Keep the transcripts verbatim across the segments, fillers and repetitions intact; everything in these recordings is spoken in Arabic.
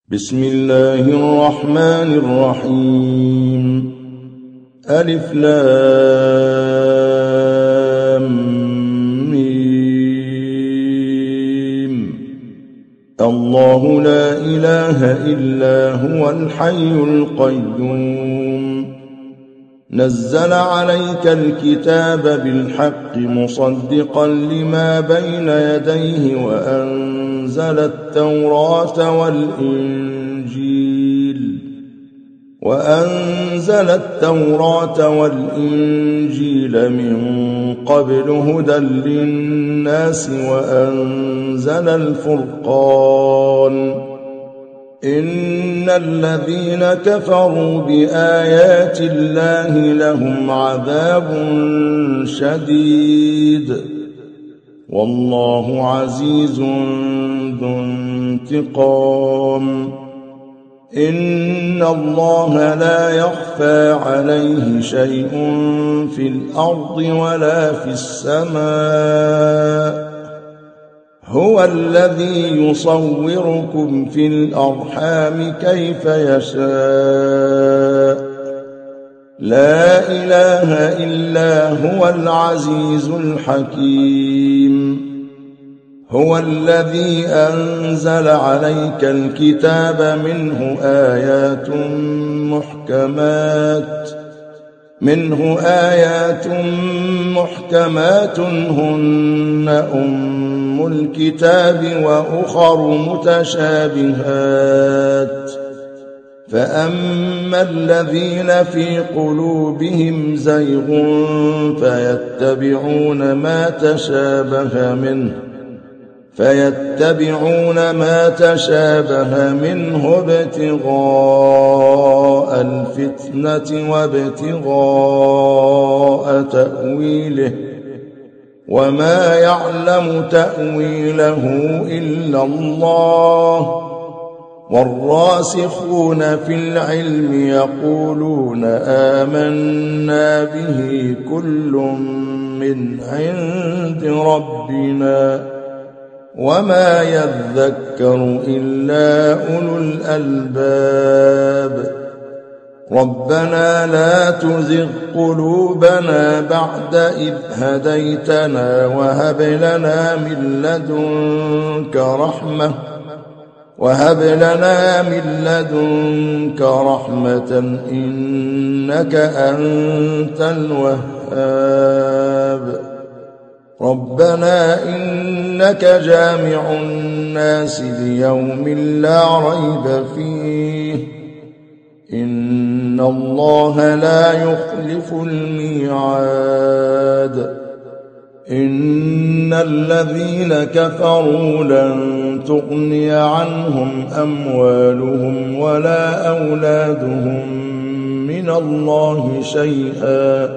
بسم الله الرحمن الرحيم. ألف لام ميم. الله لا إله إلا هو الحي القيوم. نزل عليك الكتاب بالحق مصدقا لما بين يديه وأنزل التوراة والإنجيل وأنزل التوراة والإنجيل من قبل هدى للناس وأنزل الفرقان. إن الذين كفروا بآيات الله لهم عذاب شديد والله عزيز ذو انتقام. إن الله لا يخفى عليه شيء في الأرض ولا في السماء. هو الذي يصوركم في الأرحام كيف يشاء. لا إله إلا هو العزيز الحكيم. هو الذي أنزل عليك الكتاب منه آيات محكمات منه آيات محكمات هن أم الكتاب وأخر متشابهات. فأما الذين في قلوبهم زيغ فيتبعون ما تشابه منه فيتبعون ما تشابه منه ابتغاء الفتنة وابتغاء تأويله وما يعلم تأويله إلا الله. والراسخون في العلم يقولون آمنا به كل من عند ربنا وما يذكر إلا أولو الألباب. ربنا لا تزغ قلوبنا بعد إذ هديتنا وهب لنا من لدنك رحمة وهب لنا من لدنك رحمة إنك أنت الوهاب. ربنا إنك جامع الناس ليوم لا ريب فيه إن الله لا يخلف الميعاد. إن الذين كفروا لن تغني عنهم أموالهم ولا أولادهم من الله شيئا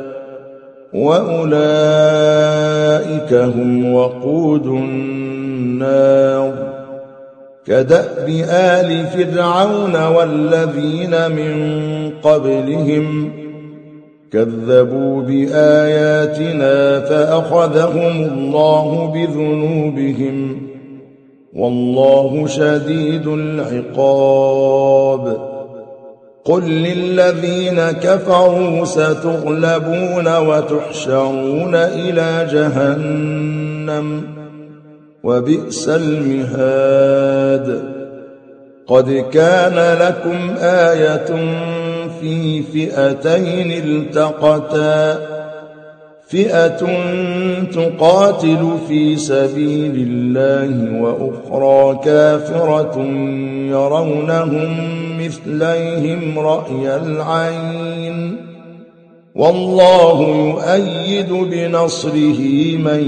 وأولئك هم وقود النار. كدأب آل فرعون والذين من قبلهم كذبوا بآياتنا فأخذهم الله بذنوبهم والله شديد العقاب. قل للذين كفروا ستغلبون وتحشرون إلى جهنم وبئس المهاد. قد كان لكم آية في فئتين التقتا فئة تقاتل في سبيل الله وأخرى كافرة يرونهم مثليهم رأي العين والله يؤيد بنصره من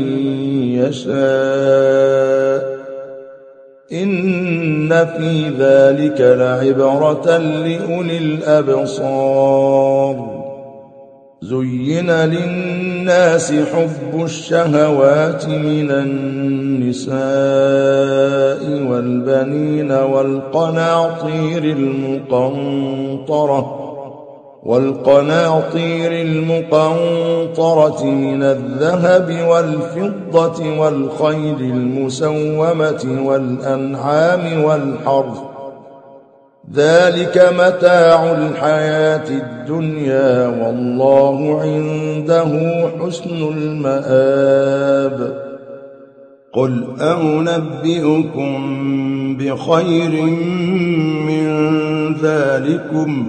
يشاء. إن في ذلك لعبرة لأولي الأبصار. زين للناس حب الشهوات من النساء والبنين والقناطير المقنطرة والقناطير المقنطرة من الذهب والفضة والخيل المسومة والأنعام والحرث ذلك متاع الحياة الدنيا والله عنده حسن المآب. قل أنبئكم بخير من ذلكم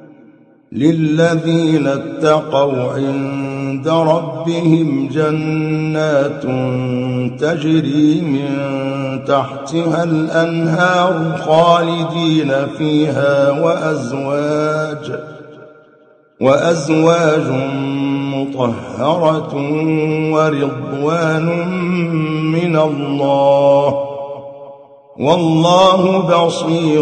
للذين اتقوا عند ربهم جنات تجري من تحتها الأنهار خالدين فيها وأزواج وأزواج مطهرة ورضوان من الله والله بصير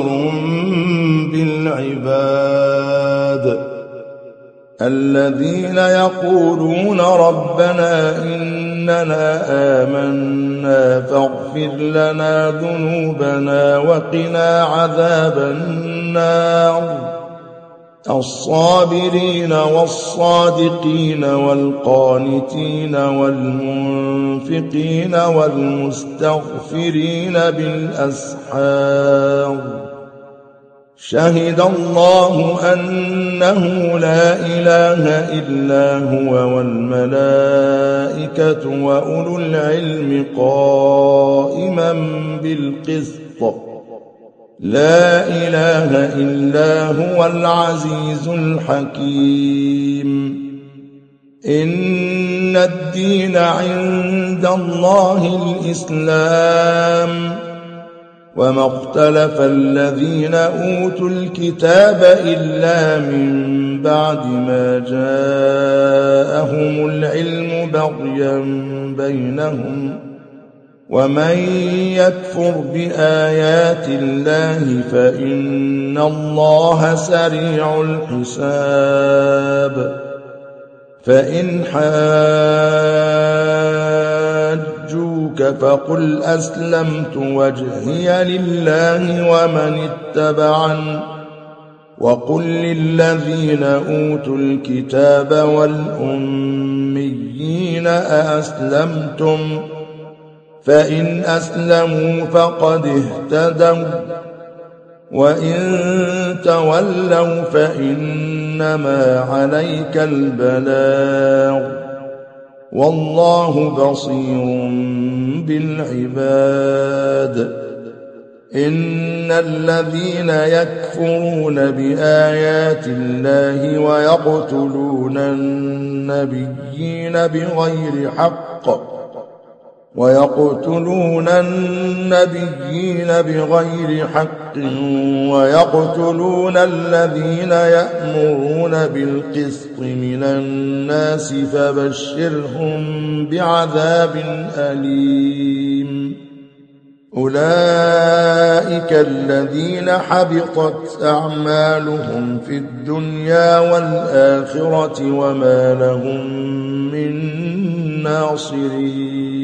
بالعباد. الذين يقولون ربنا إننا آمنا فاغفر لنا ذنوبنا وقنا عذاب النار الصابرين والصادقين والقانتين والمنفقين والمستغفرين بالأسحار شهد الله أنه لا إله إلا هو والملائكة وأولو العلم قائما بالقسط لا إله إلا هو العزيز الحكيم. إن الدين عند الله الإسلام وما اختلف الذين أوتوا الكتاب إلا من بعد ما جاءهم العلم بغيا بينهم ومن يكفر بآيات الله فإن الله سريع الحساب. فإن حاجوك فقل أسلمت وجهي لله ومن اتبعن وقل للذين أوتوا الكتاب والأميين أأسلمتم فإن أسلموا فقد اهتدوا وإن تولوا فإنما عليك البلاغ والله بصير بالعباد. إن الذين يكفرون بآيات الله ويقتلون النبيين بغير حق ويقتلون النبيين بغير حق ويقتلون الذين يأمرون بالقسط من الناس فبشرهم بعذاب أليم. أولئك الذين حبطت أعمالهم في الدنيا والآخرة وما لهم من ناصرين.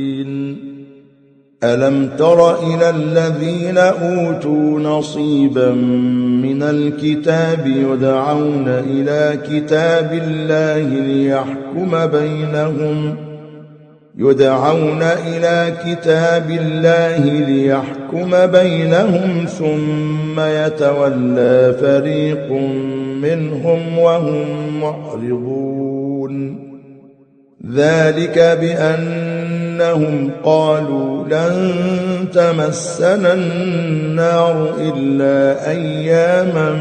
ألم تر إلى الذين أوتوا نصيبا من الكتاب يدعون إلى كتاب الله ليحكم بينهم يدعون إلى كتاب الله ليحكم بينهم ثم يتولى فريق منهم وهم معرضون. ذلك بأنهم قالوا لن تمسنا النار إلا أياما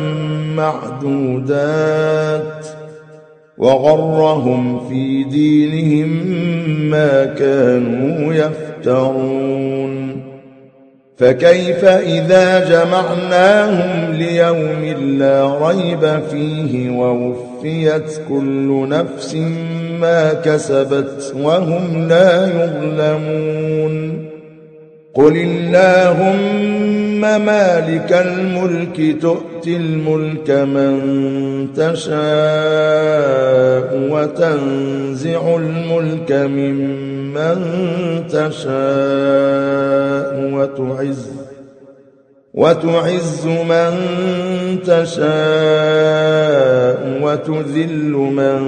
معدودات وغرهم في دينهم ما كانوا يفترون. فكيف إذا جمعناهم ليوم لا ريب فيه ووفيت كل نفس ما كسبت وهم لا يظلمون. قل اللهم مالك الملك تؤتي الملك من تشاء وتنزع الملك ممن تشاء وتعز وتعز من تشاء وتذل من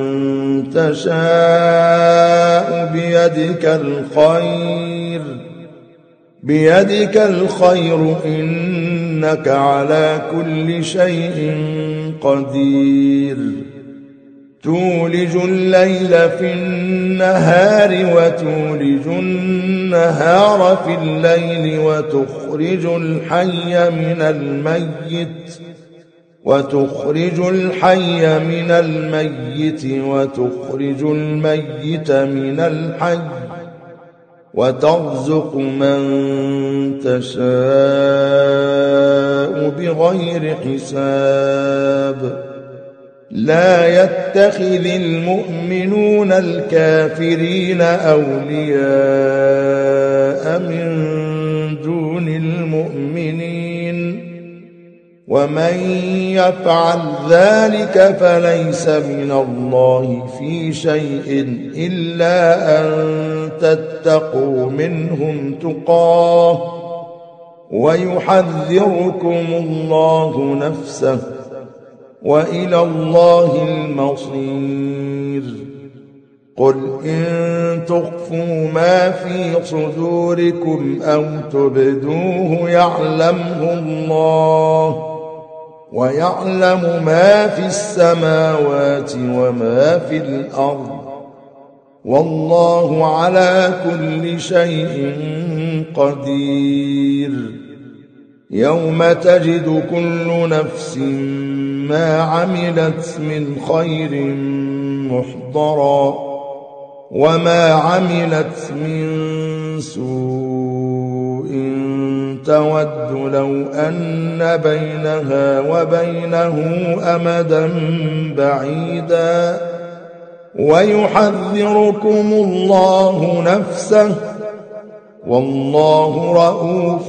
تشاء بيدك الخير بيدك الخير إنك إنك على كل شيء قدير تولج الليل في النهار وتولج النهار في الليل وتخرج الحي من الميت وتخرج الحي من الميت وتخرج الميت من الحي وترزق من تشاء بغير حساب لا يتخذ المؤمنون الكافرين أولياء من دون المؤمنين ومن يفعل ذلك فليس من الله في شيء إلا أن تتقوا منهم تقاه ويحذركم الله نفسه وإلى الله المصير قل إن تخفوا ما في صدوركم أو تبدوه يعلمه الله ويعلم ما في السماوات وما في الأرض والله على كل شيء قدير يوم تجد كل نفس ما عملت من خير محضرا وما عملت من سوء تود لو أن بينها وبينه أمدا بعيدا ويحذركم الله نفسه والله رؤوف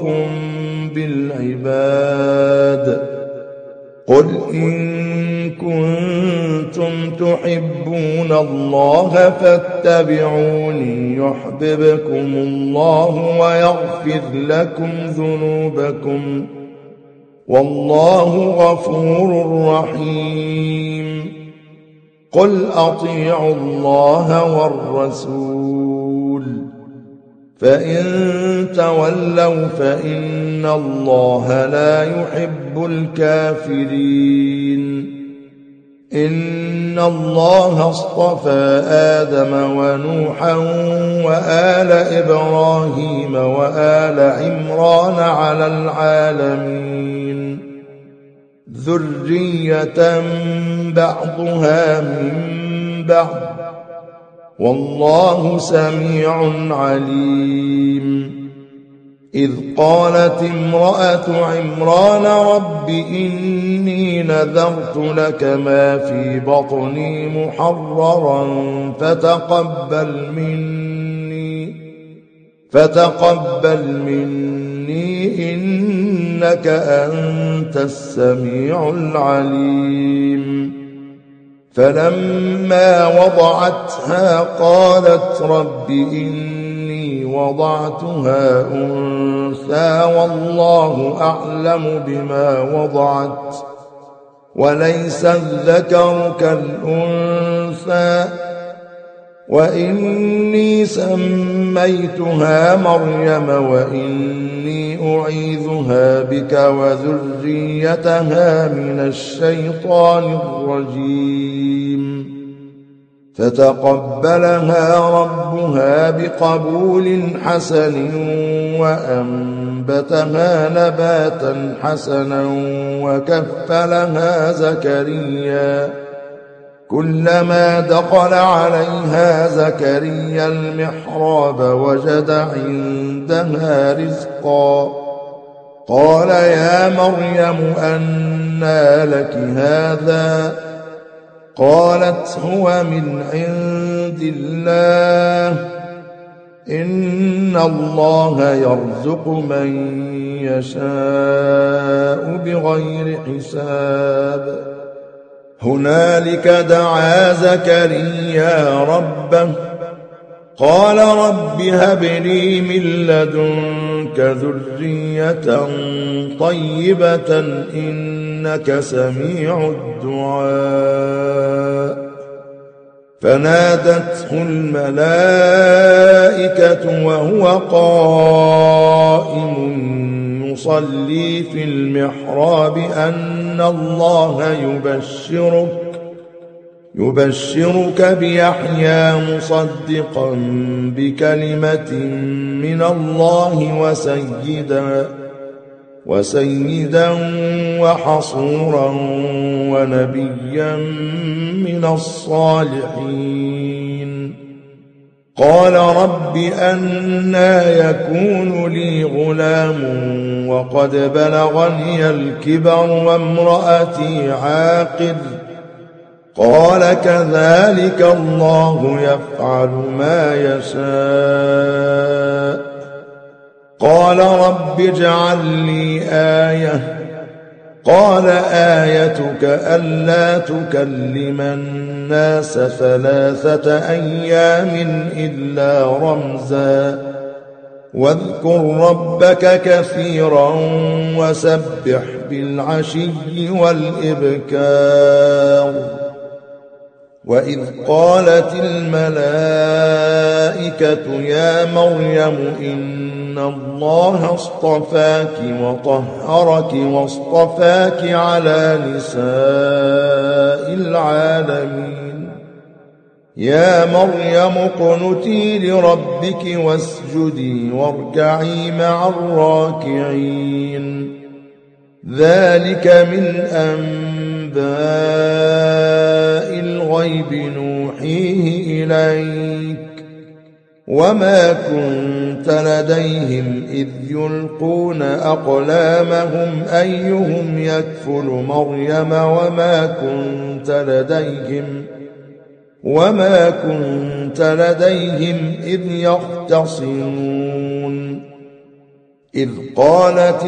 بالعباد قل إن كنتم تحبون الله فاتبعوني يحببكم الله ويغفر لكم ذنوبكم والله غفور رحيم قل أطيعوا الله والرسول فإن تولوا فإن الله لا يحب الكافرين إن الله اصطفى آدم ونوحا وآل إبراهيم وآل عمران على العالمين ذرية بعضها من بعض والله سميع عليم إذ قالت امرأة عمران رب إني نذرت لك ما في بطني محررا فتقبل مني فتقبل مني إنك أنت السميع العليم فلما وضعتها قالت رب إني وضعتها أنثى والله أعلم بما وضعت وليس الذكر كالأنثى وإني سميتها مريم وإني أعيذها بك وذريتها من الشيطان الرجيم فتقبلها ربها بقبول حسن وأنبتها نباتا حسنا وكفلها زكريا كلما دخل عليها زكريا المحراب وجد عندها رزقا قال يا مريم أنى لك هذا قالت هو من عند الله إن الله يرزق من يشاء بغير حساب هنالك دعا زكريا ربه قال رب هب لي من لدنك ذرية طيبة إنك سميع الدعاء فنادته الملائكة وهو قائم يصلي في المحراب أن الله يبشرك يبشرك بيحيى مصدقا بكلمة من الله وسيدا وسيدا وحصورا ونبيا من الصالحين. قال رب أنى يكون لي غلام وقد بلغني الكبر وامرأتي عاقر. قال كذلك الله يفعل ما يشاء. قال رب اجعل لي آية. قال آيتك ألا تكلم الناس ثلاثة أيام إلا رمزا واذكر ربك كثيرا وسبح بالعشي والإبكار. وإذ قالت الملائكة يا مريم إن الله اصطفاك وطهرك واصطفاك على نساء العالمين. يا مريم اقنتي لربك واسجدي واركعي مع الراكعين. ذلك من أنباء الغيب نوحيه إليك وما كنت لديهم إذ يلقون أقلامهم أيهم يكفل مريم وما كنت لديهم وما كنت لديهم إذ يختصمون. إذ قالت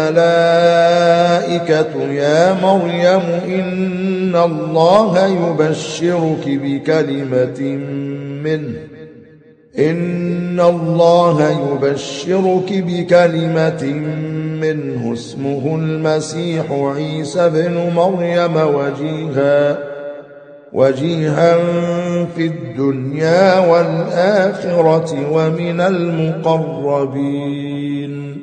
الملائكة يا مريم إن الله يبشرك بكلمة منه إن الله يبشرك بكلمة منه اسمه المسيح عيسى بن مريم وجيها وجيها في الدنيا والآخرة ومن المقربين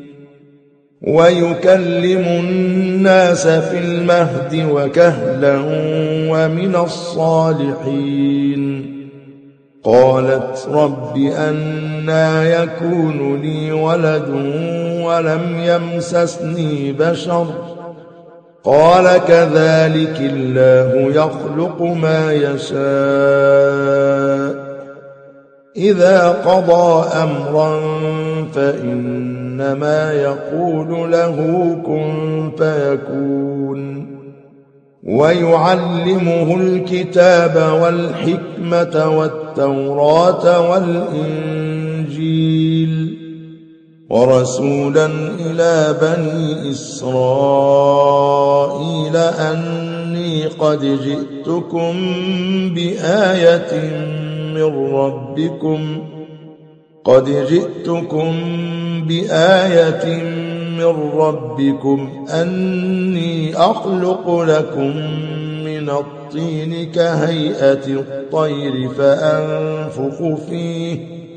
ويكلم الناس في المهد وكهلا ومن الصالحين. قالت رب أنى يكون لي ولد ولم يمسسني بشر قال كذلك الله يخلق ما يشاء إذا قضى أمرا فإنما يقول له كن فيكون. ويعلمه الكتاب والحكمة والتوراة والإنجيل ورسولا إلى بني إسرائيل أني قد جئتكم بآية من ربكم قد جئتكم بآية من ربكم أني أخلق لكم من الطين كهيئة الطير فأنفخ فيه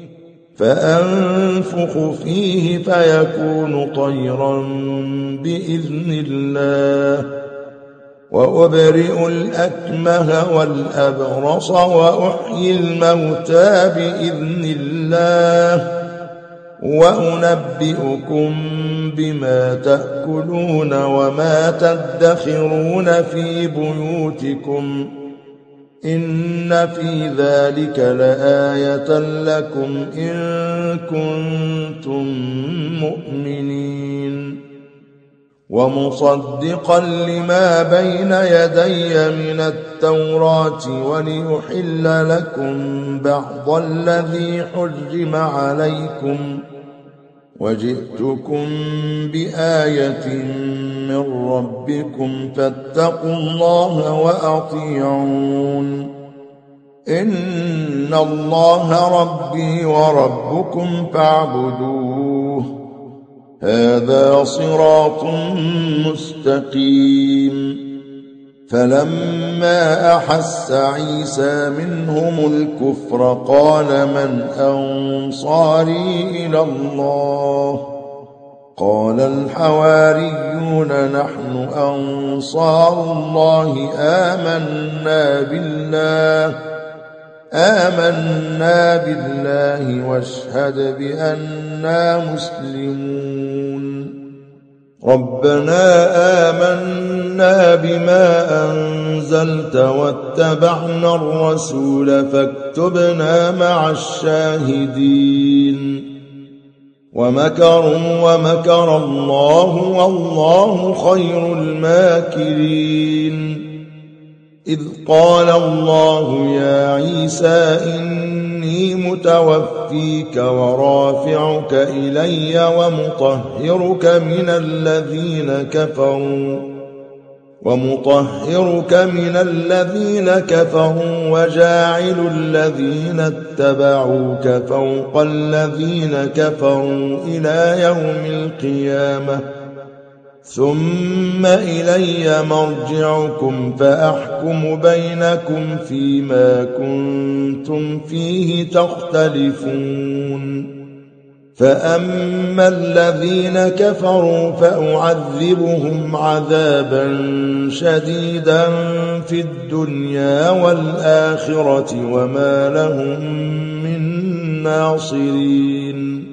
فأنفخ فيه فيكون طيرا بإذن الله وأبرئ الأكمه والأبرص وأحيي الموتى بإذن الله وأنبئكم بما تأكلون وما تدخرون في بيوتكم إن في ذلك لآية لكم إن كنتم مؤمنين. ومصدقا لما بين يدي من التوراة وليحل لكم بعض الذي حرم عليكم وجئتكم بآية من ربكم فاتقوا الله وأطيعون. إن الله ربي وربكم فاعبدوه هذا صراط مستقيم. فلما أحس عيسى منهم الكفر قال من أنصاري إلى الله قال الحواريون نحن أنصار الله آمنا بالله آمنا بالله واشهد بأننا مسلمون ربنا آمنا بما أنزلت واتبعنا الرسول فاكتبنا مع الشاهدين ومكروا ومكر الله والله خير الماكرين إذ قال الله يا عيسى إني متوفيك ورافعك إلي ومطهرك من الذين كفروا ومطهرك من الذين كفروا وجاعل الذين اتبعوك فوق الذين كفروا إلى يوم القيامة ثم إلي مرجعكم فأحكم بينكم فيما كنتم فيه تختلفون فأما الذين كفروا فأعذبهم عذابا شديدا في الدنيا والآخرة وما لهم من ناصرين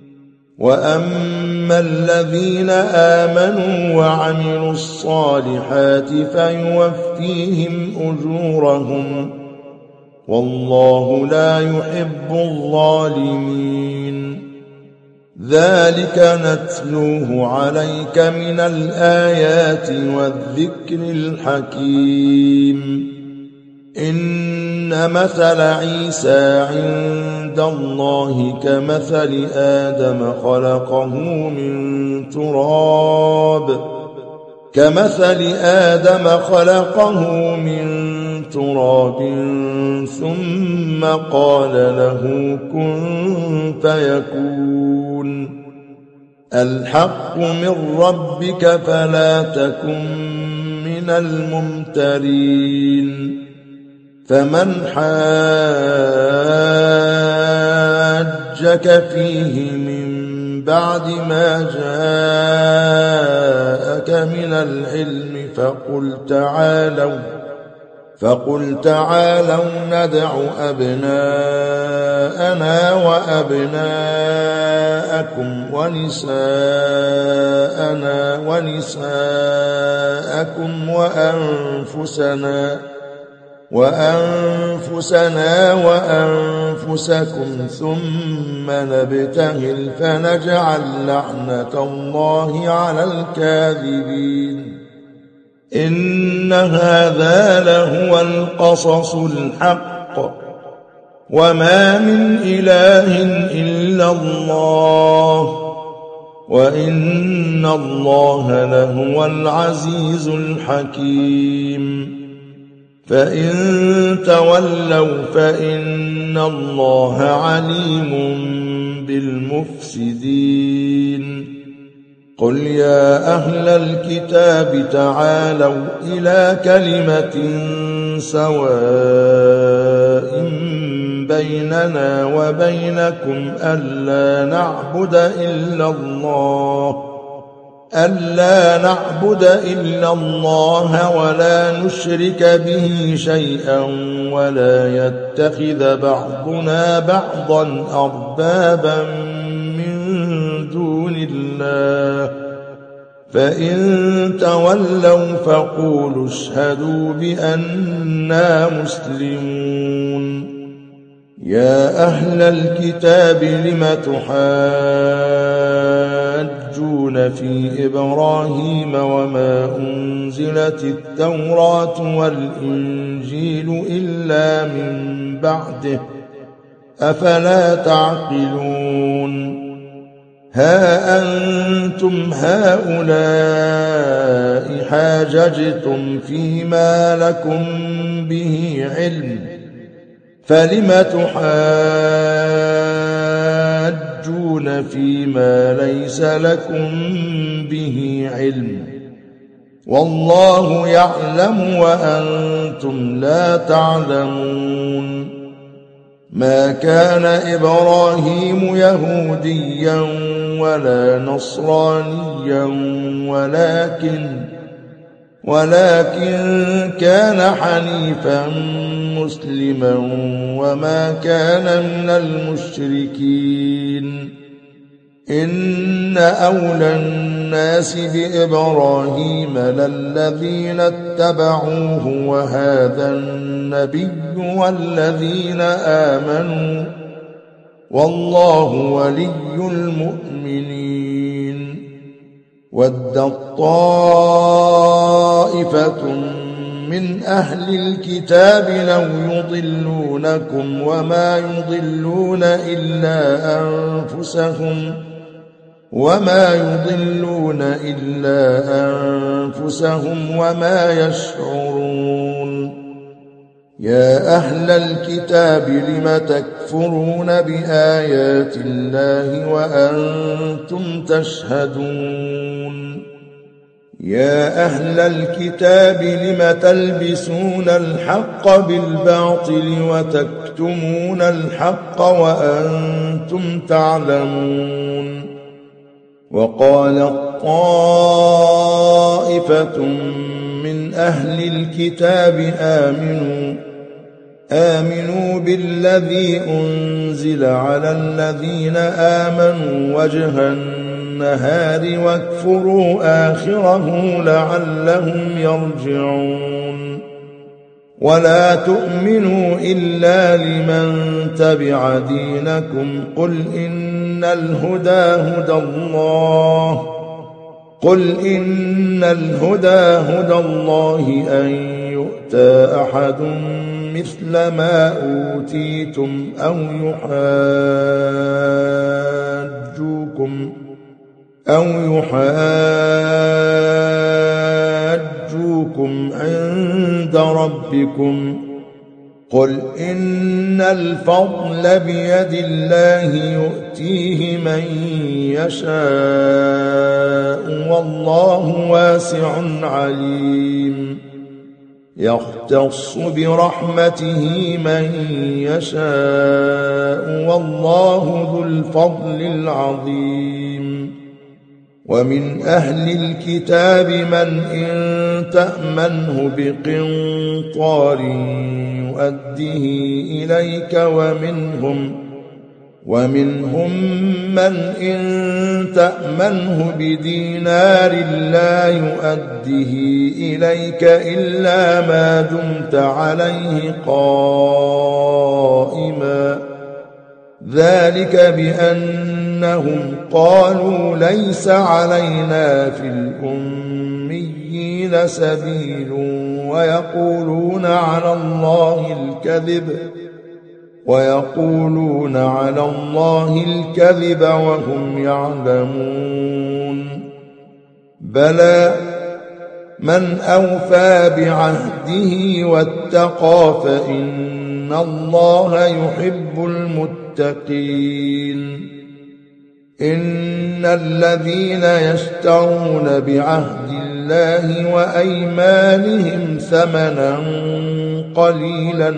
وأما الذين آمنوا وعملوا الصالحات فيوفيهم أجورهم والله لا يحب الظالمين ذلك نتلوه عليك من الآيات والذكر الحكيم إن مثل عيسى عند الله كمثل آدم خلقه من تراب كمثل آدم خلقه من تراب ثم قال له كن فيكون الحق من ربك فلا تكن من الممترين فمن حاجك فيه من بعد ما جاءك من العلم فقل تعالوا فقل تعالوا ندع أبناءنا وأبناءكم ونساءنا ونساءكم وأنفسنا وأنفسنا وأنفسكم ثم نبتهل فنجعل لعنة الله على الكاذبين إن هذا لهو القصص الحق وما من إله إلا الله وإن الله لهو العزيز الحكيم فإن تولوا فإن الله عليم بالمفسدين قل يا أهل الكتاب تعالوا إلى كلمة سواء بيننا وبينكم ألا نعبد إلا الله ألا نعبد إلا الله ولا نشرك به شيئا ولا يتخذ بعضنا بعضا أربابا من دون الله فإن تولوا فقولوا اشهدوا بأننا مسلمون يا أهل الكتاب لم تحاجون في إبراهيم وما أنزلت التوراة والإنجيل إلا من بعده أفلا تعقلون ها أنتم هؤلاء حاججتم فيما لكم به علم فلم تحاجون فيما ليس لكم به علم والله يعلم وأنتم لا تعلمون ما كان إبراهيم يهوديا ولا نصرانيا ولكن ولكن كان حنيفا مسلما وما كان من المشركين إن أولى الناس بإبراهيم للذين اتبعوه وهذا النبي والذين آمنوا والله ولي المؤمنين ودت طائفة من أهل الكتاب لو يضلونكم وما يضلون إلا أنفسهم وما يضلون إلا أنفسهم وما يشعرون يا أهل الكتاب لم تكفرون بآيات الله وأنتم تشهدون يا أهل الكتاب لم تلبسون الحق بالباطل وتكتمون الحق وأنتم تعلمون وقالت طائفة من أهل الكتاب آمنوا آمنوا بالذي أنزل على الذين آمنوا وجه النهار واكفروا آخره لعلهم يرجعون ولا تؤمنوا إلا لمن تبع دينكم قل إن الهدى هدى الله قل إن الهدى هدى الله أن يؤتى أحد مثل ما أوتيتم أو يحاجوكم أو يحاجوكم عند ربكم قل إن الفضل بيد الله يؤتيه من يشاء والله واسع عليم يختص برحمته من يشاء والله ذو الفضل العظيم ومن أهل الكتاب من إن تأمنه بقنطار يؤديه إليك ومنهم ومنهم من إن تأمنه بدينار لا يؤديه إليك إلا ما دمت عليه قائما ذلك بأنهم قالوا ليس علينا في الأميين سبيل ويقولون على الله الكذب ويقولون على الله الكذب وهم يعلمون بلى من أوفى بعهده واتقى فإن الله يحب المتقين إن الذين يشترون بعهد الله وأيمانهم ثمنا قليلا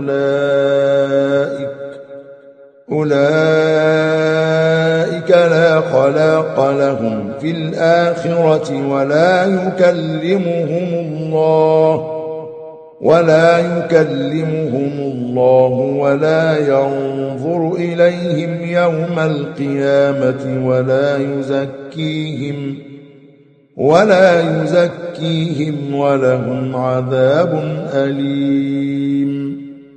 أولئك أولئك لا خلاق لهم في الآخرة ولا يكلمهم الله ولا يكلمهم الله ولا ينظر إليهم يوم القيامة ولا يزكيهم ولا يزكيهم ولهم عذاب أليم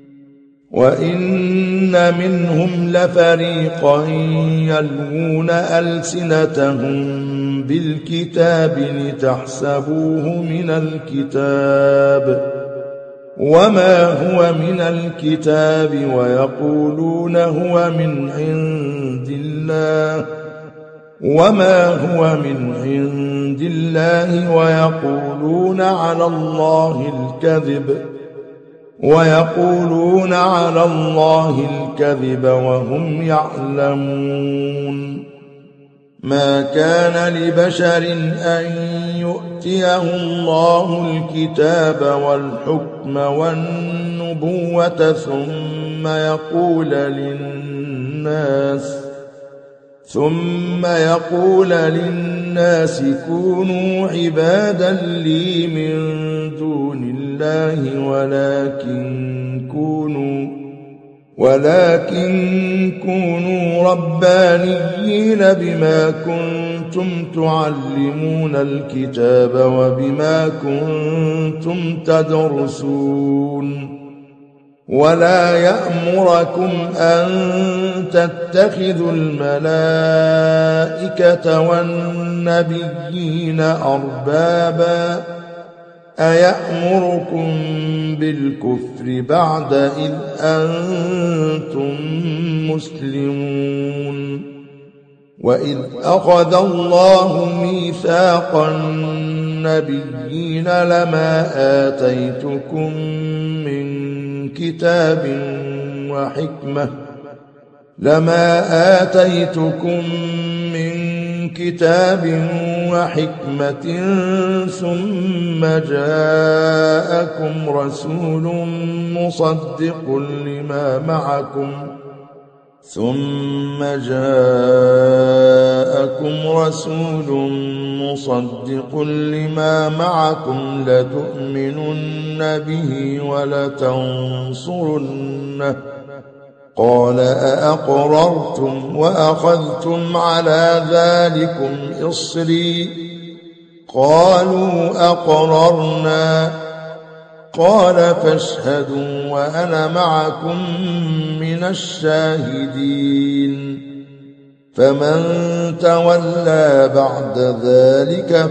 وإن منهم لفريقا يلوون ألسنتهم بالكتاب لتحسبوه من الكتاب وما هو من الكتاب ويقولون هو من عند الله وما هو من عند الله ويقولون على الله الكذب ويقولون على الله الكذب وهم يعلمون ما كان لبشر أن يؤتيه الله الكتاب والحكم والنبوة ثم يقول للناس ثم يقول للناس كونوا عبادا لي من دون الله ولكن كونوا ولكن كونوا ربانيين بما كنتم تعلمون الكتاب وبما كنتم تدرسون ولا يأمركم أن تتخذوا الملائكة والنبيين أربابا أيأمركم بالكفر بعد إذ أنتم مسلمون وإذ أخذ الله ميثاق النبيين لما آتيتكم من كتاب وحكمة لما آتيتكم من كتاب وحكمة ثم جاءكم رسول مصدق لما معكم ثم جاءكم رسول مصدق لما معكم لتؤمنن به ولتنصرنه قال أأقررتم وأخذتم على ذلكم إصري قالوا أقررنا قال فاشهدوا وأنا معكم من الشاهدين فمن تولى بعد ذلك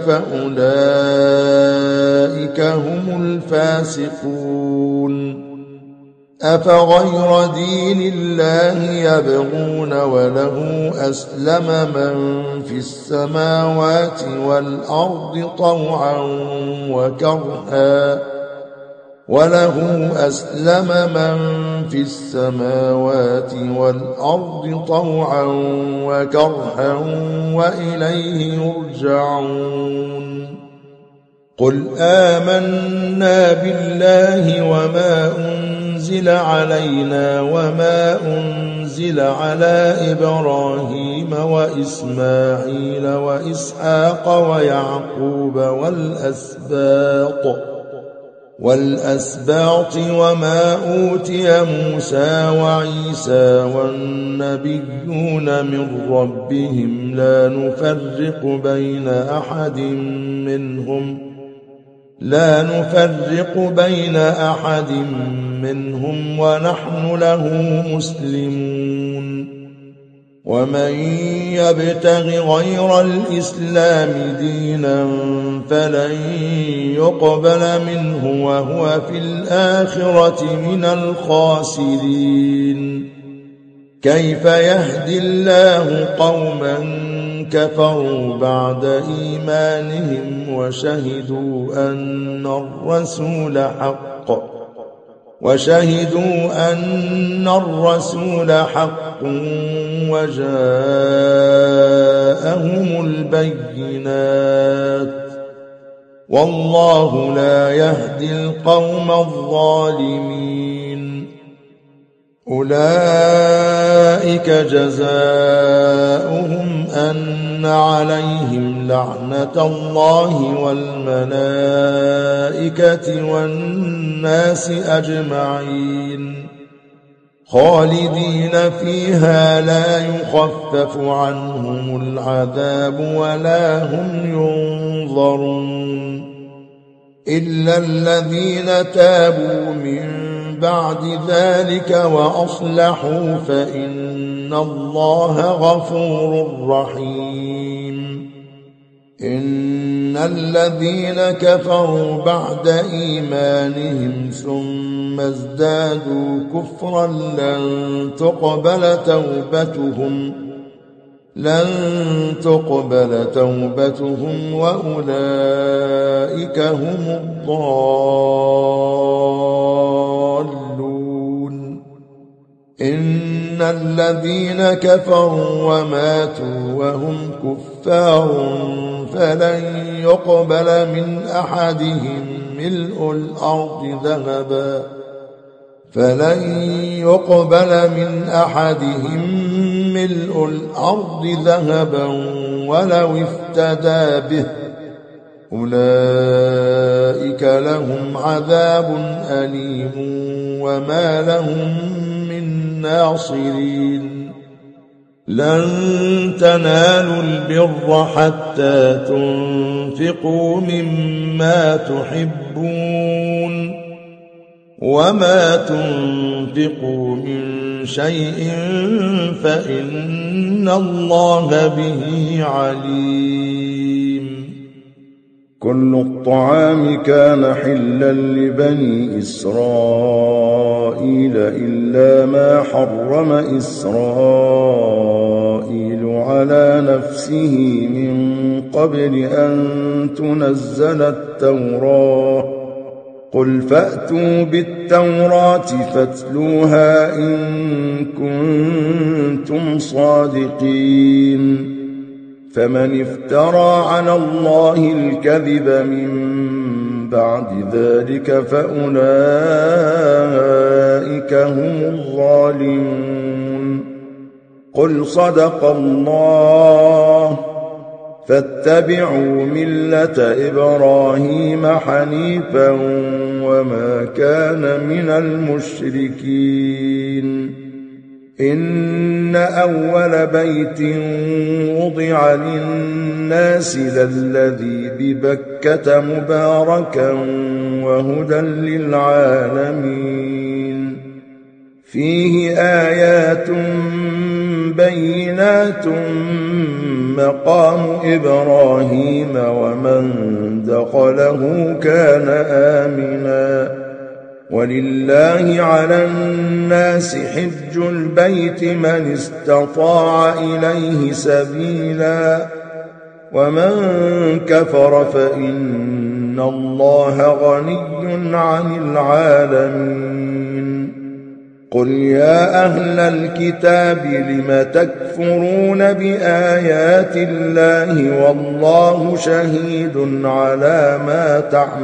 فأولئك هم الفاسقون أفغير دين الله يبغون وله أسلم من في السماوات والأرض طوعا وكرها وله أسلم من في السماوات والأرض طوعا وكرها وإليه يرجعون قل آمنا بالله وما أنزل علينا وما أنزل على إبراهيم وإسماعيل وإسحاق ويعقوب والأسباط والأسباط وما أوتي موسى وعيسى والنبيون من ربهم لا نفرق بين أحد منهم لا نفرق بين أحد منهم ونحن له مسلمون ومن يبتغ غير الإسلام دينا فلن يقبل منه وهو في الآخرة من الخاسرين كيف يهدي الله قوما كفروا بعد إيمانهم وشهدوا أن الرسول حق وشهدوا أن الرسول حق وجاءهم البينات والله لا يهدي القوم الظالمين أولئك جزاؤهم أن عليهم لعنة الله والملائكة والناس أجمعين خالدين فيها لا يخفف عنهم العذاب ولا هم ينظرون إلا الذين تابوا من بعد ذلك وأصلحوا فإن الله غفور رحيم إن الذين كفروا بعد إيمانهم ثم ازدادوا كفرا لن تقبل توبتهم لن تقبل توبتهم وأولئك هم الضالون إن الذين كفروا وماتوا وهم كفار فلن يقبل من أحدهم ملء الأرض ذهبا فلن يقبل من أحدهم ملء الأرض ذهبا ولو افتدى به أولئك لهم عذاب أليم وما لهم من ناصرين لن تنالوا البر حتى تنفقوا مما تحبون وما تنفقوا من شيء فإن الله به عليم. كل الطعام كان حلا لبني إسرائيل إلا ما حرم إسرائيل على نفسه من قبل أن تنزل التوراة قل فأتوا بالتوراة فاتلوها إن كنتم صادقين فمن افترى على الله الكذب من بعد ذلك فأولئك هم الظالمون. قل صدق الله فاتبعوا ملة إبراهيم حنيفا وما كان من المشركين. إن أول بيت وضع للناس للذي ببكة مباركا وهدى للعالمين فيه آيات بينات مقام إبراهيم ومن دخله كان آمنا ولله على الناس حج البيت من استطاع إليه سبيلا ومن كفر فإن الله غني عن العالمين. قل يا أهل الكتاب لم تكفرون بآيات الله والله شهيد على ما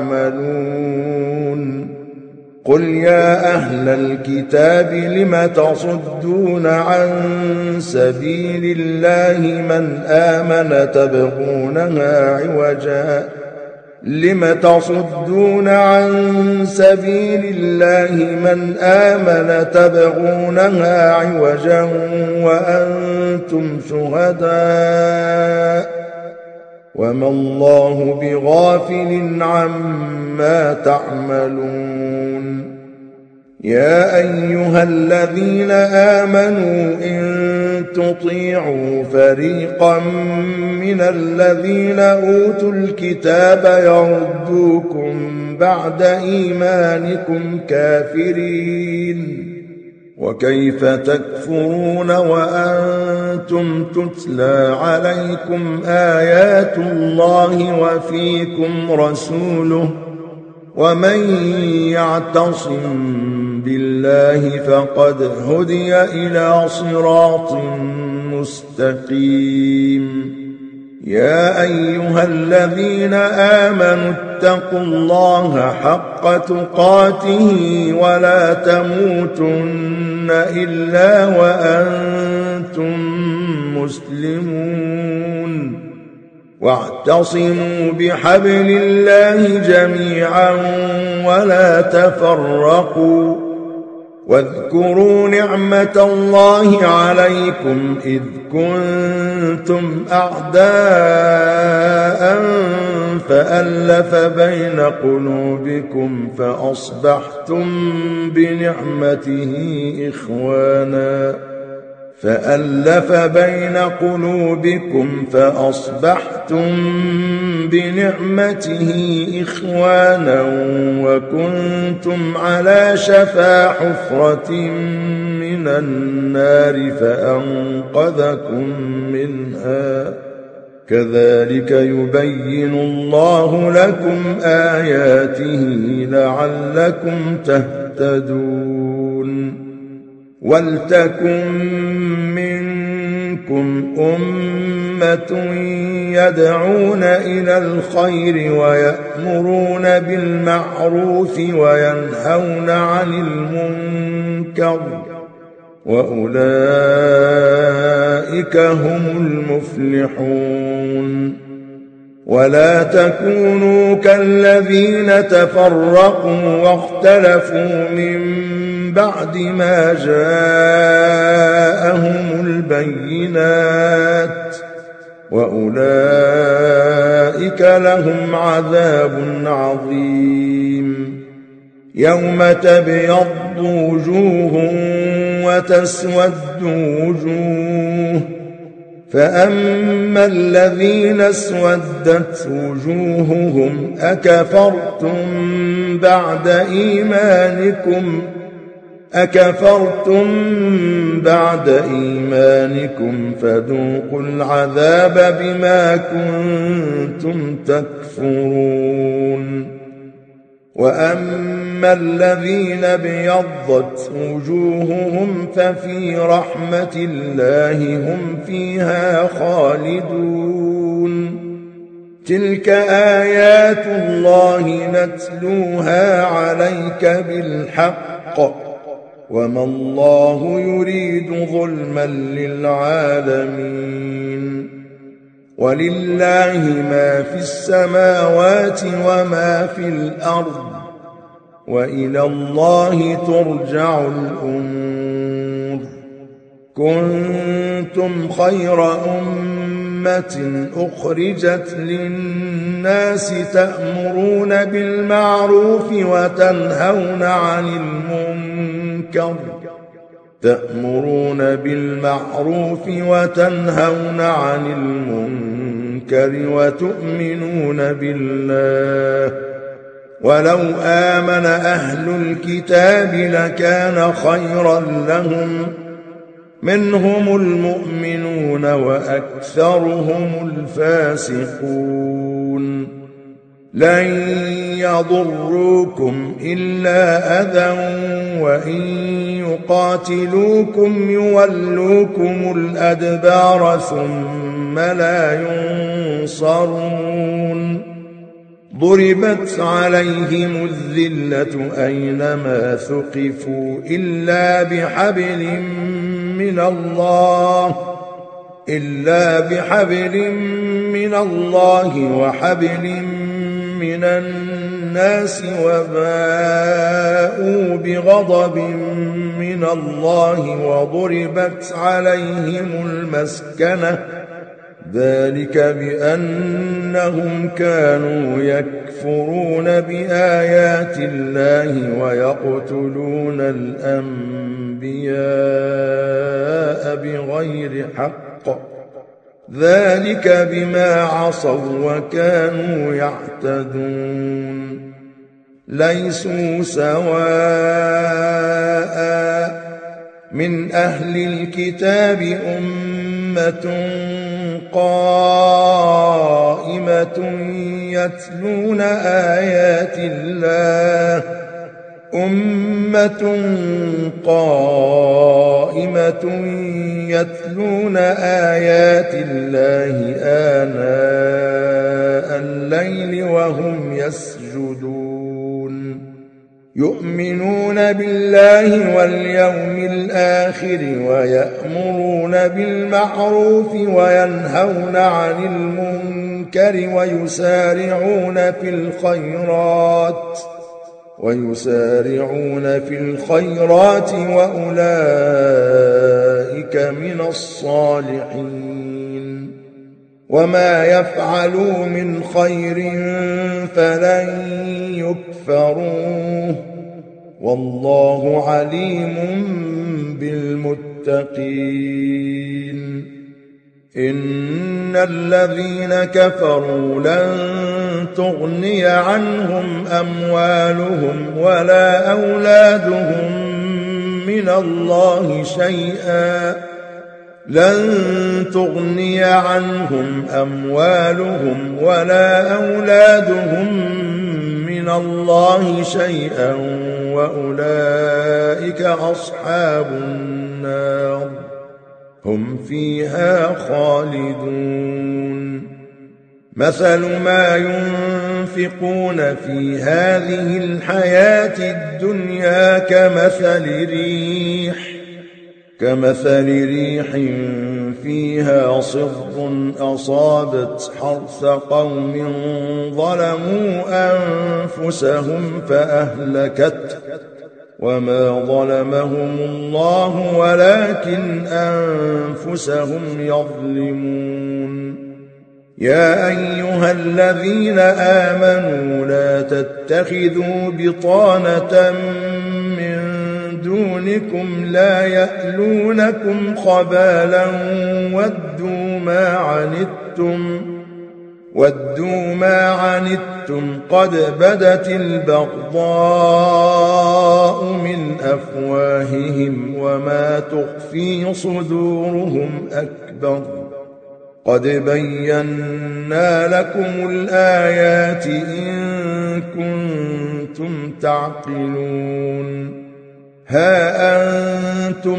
تعملون. قل يا أهل الكتاب لم تصدون عن سبيل الله من آمن تبغونها عوجا لم تصدون عن سبيل الله من آمن تبغونها عوجا وأنتم شهداء وما الله بغافل عما تعملون. يا أيها الذين آمنوا إن تطيعوا فريقا من الذين أوتوا الكتاب يردوكم بعد إيمانكم كافرين وكيف تكفرون وأنتم تتلى عليكم آيات الله وفيكم رسوله ومن يعتصم بالله فقد هدي إلى صراط مستقيم. يا أيها الذين آمنوا اتقوا الله حق تقاته ولا تموتن إلا وأنتم مسلمون واعتصموا بحبل الله جميعا ولا تفرقوا واذكروا نعمة الله عليكم إذ كنتم أعداء فألف بين قلوبكم فأصبحتم بنعمته إخوانا فألف بين قلوبكم فأصبحتم بنعمته إخوانا وكنتم على شفا حفرة من النار فأنقذكم منها كذلك يبين الله لكم آياته لعلكم تهتدون. ولتكن منكم منكم أمة يدعون إلى الخير ويأمرون بالمعروف وينهون عن المنكر وأولئك هم المفلحون ولا تكونوا كالذين تفرقوا واختلفوا من بعد ما جاءهم البينات وأولئك لهم عذاب عظيم يوم تبيض وجوه وتسود وجوه فأما الذين اسودت وجوههم أكفرتم بعد إيمانكم أكفرتم بعد إيمانكم فذوقوا العذاب بما كنتم تكفرون وأما الذين ابيضت وجوههم ففي رحمة الله هم فيها خالدون تلك آيات الله نتلوها عليك بالحق وما الله يريد ظلما للعالمين ولله ما في السماوات وما في الأرض وإلى الله ترجع الأمور كنتم خير أمة أخرجت للناس تأمرون بالمعروف وتنهون عن المنكر تأمرون بالمعروف وتنهون عن المنكر وتؤمنون بالله ولو آمن أهل الكتاب لكان خيرا لهم منهم المؤمنون وأكثرهم الفاسقون لن يضروكم إلا أذى وإن يقاتلوكم يولوكم الأدبار ثم لا ينصرون ضربت عليهم الذلة أينما ثقفوا إلا بحبل من الله إلا بحبل من الله وحبل من الناس وباءوا بغضب من الله وضربت عليهم المسكنة ذلك بأنهم كانوا يكفرون بآيات الله ويقتلون الأنبياء بغير حق ذلك بما عصوا وكانوا يعتدون ليسوا سواء من أهل الكتاب أمة قائمة يتلون آيات الله أمة قائمة يتلون آيات الله آناء الليل وهم يسجدون يؤمنون بالله واليوم الآخر ويأمرون بالمعروف وينهون عن المنكر ويسارعون في الخيرات ويسارعون في الخيرات وأولئك من الصالحين وما يفعلوا من خير فلن يكفروه والله عليم بالمتقين إن الذين كفروا لن تغني عنهم أموالهم ولا أولادهم من الله شيئا لن تغني عنهم أموالهم ولا أولادهم من الله شيئا وأولئك أصحاب النار هم فيها خالدون مثل ما ينفقون في هذه الحياة الدنيا كمثل ريح كمثل ريح فيها صر أصابت حرث قوم ظلموا أنفسهم فأهلكته وما ظلمهم الله ولكن أنفسهم يظلمون يا أيها الذين آمنوا لا تتخذوا بطانة من دونكم لا يألونكم خبالا ودوا ما عنتم ودوا ما عنتم قد بدت البغضاء من أفواههم وما تخفي صدورهم أكبر قد بينا لكم الآيات إن كنتم تعقلون ها أنتم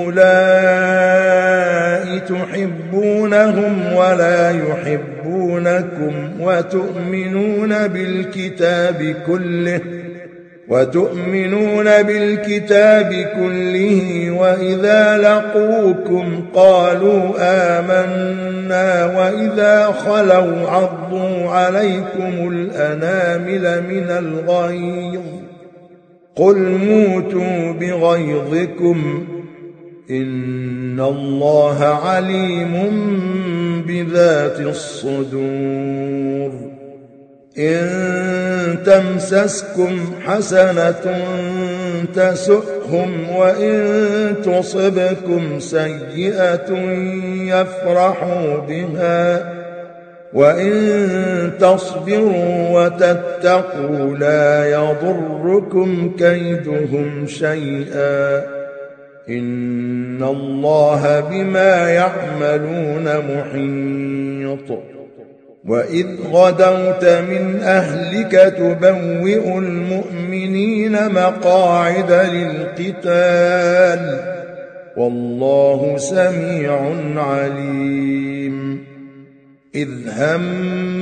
أولئك تحبونهم ولا يحبونكم وتؤمنون بالكتاب كله وتؤمنون بالكتاب كله وإذا لقوكم قالوا آمنا وإذا خلوا عضوا عليكم الأنامل من الغيظ قل موتوا بغيظكم إن الله عليم بذات الصدور إن تمسسكم حسنة تسؤهم وإن تصبكم سيئة يفرحوا بها وإن تصبروا وتتقوا لا يضركم كيدهم شيئا إن الله بما يعملون محيط وإذ غدوت من أهلك تبوئ المؤمنين مقاعد للقتال والله سميع عليم إذ هم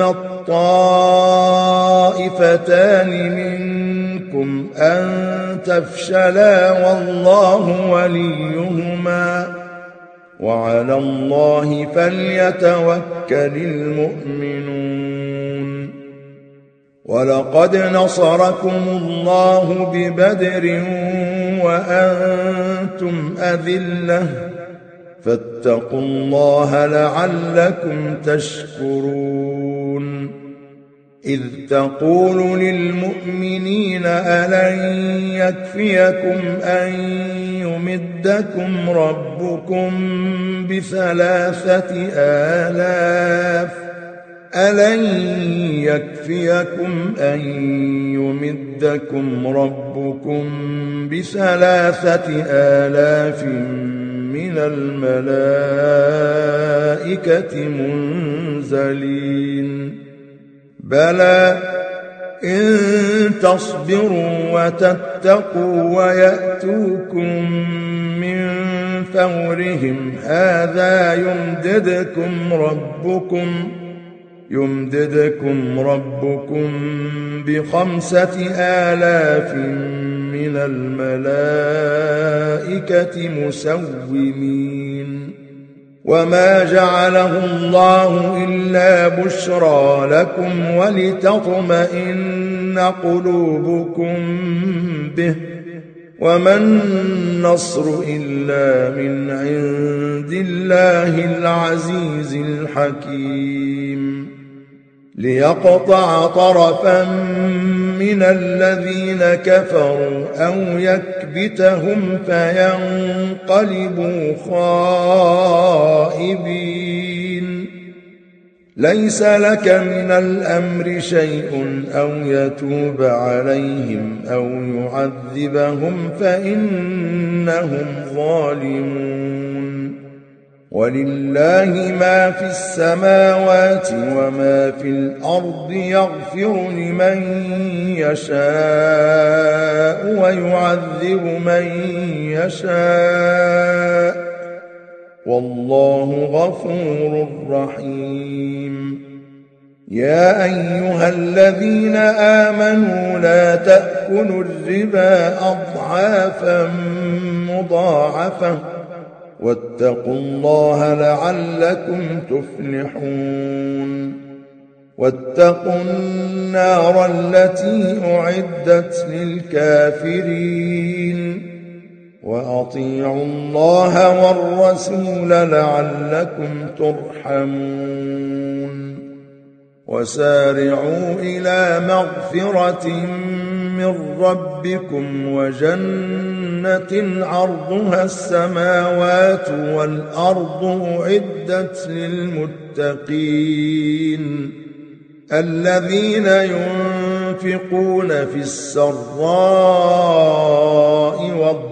الطائفتان منكم أن تفشلا والله وليهما وعلى الله فليتوكل المؤمنون ولقد نصركم الله ببدر وأنتم أذلة فاتقوا الله لعلكم تشكرون إذ تقول للمؤمنين ألن يكفيكم أن يمدكم ربكم بثلاثة آلاف ألن يكفيكم أن يمدكم ربكم بثلاثة آلاف من الملائكة منزلين بلى إن تصبروا وتتقوا ويأتوكم من فورهم هذا يمددكم ربكم يمددكم ربكم بخمسة آلاف من الملائكة مسومين وما جعله الله إلا بشرى لكم ولتطمئن قلوبكم به وما النصر إلا من عند الله العزيز الحكيم ليقطع طرفا من الذين كفروا أو يكبتهم فينقلبوا خائبين ليس لك من الأمر شيء أو يتوب عليهم أو يعذبهم فإنهم ظالمون ولله ما في السماوات وما في الأرض يغفر لمن يشاء ويعذب من يشاء والله غفور رحيم. يا أيها الذين آمنوا لا تأكلوا الربا أضعافا مضاعفة واتقوا الله لعلكم تفلحون. واتقوا النار التي أعدت للكافرين وأطيعوا الله والرسول لعلكم ترحمون. وسارعوا إلى مغفرة من ربكم وجنة عرضها السماوات والأرض أعدت للمتقين الذين ينفقون في السراء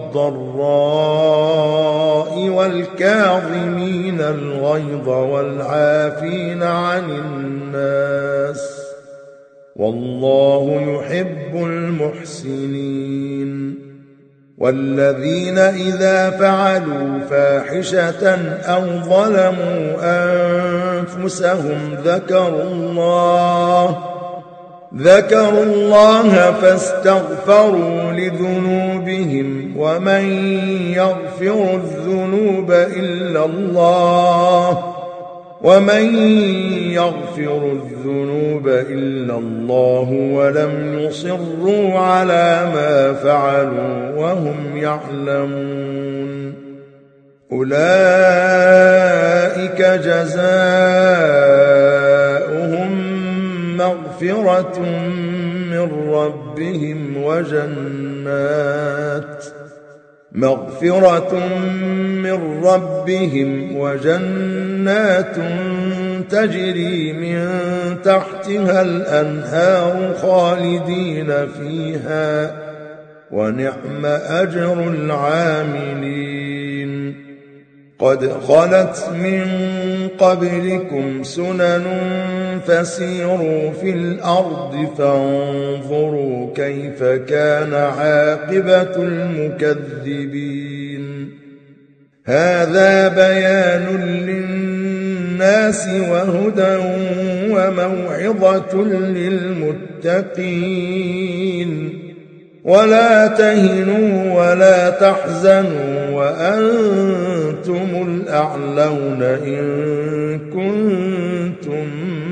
والضراء والكاظمين الغيظ والعافين عن الناس والله يحب المحسنين. والذين إذا فعلوا فاحشة أو ظلموا أنفسهم ذكروا الله ذكروا الله فاستغفروا لذنوبهم ومن يغفر الذنوب إلا الله ومن يغفر الذنوب إلا الله ولم يصروا على ما فعلوا وهم يعلمون. أولئك جزاؤهم مغفرة من ربهم وجنات مغفرة من ربهم وجنات تجري من تحتها الأنهار خالدين فيها ونعم أجر العاملين. قد خلت من قبلكم سنن فسيروا في الأرض فانظروا كيف كان عاقبة المكذبين. هذا بيان للناس وهدى وموعظة للمتقين. ولا تهنوا ولا تحزنوا وأنتم الأعلون إن كنتم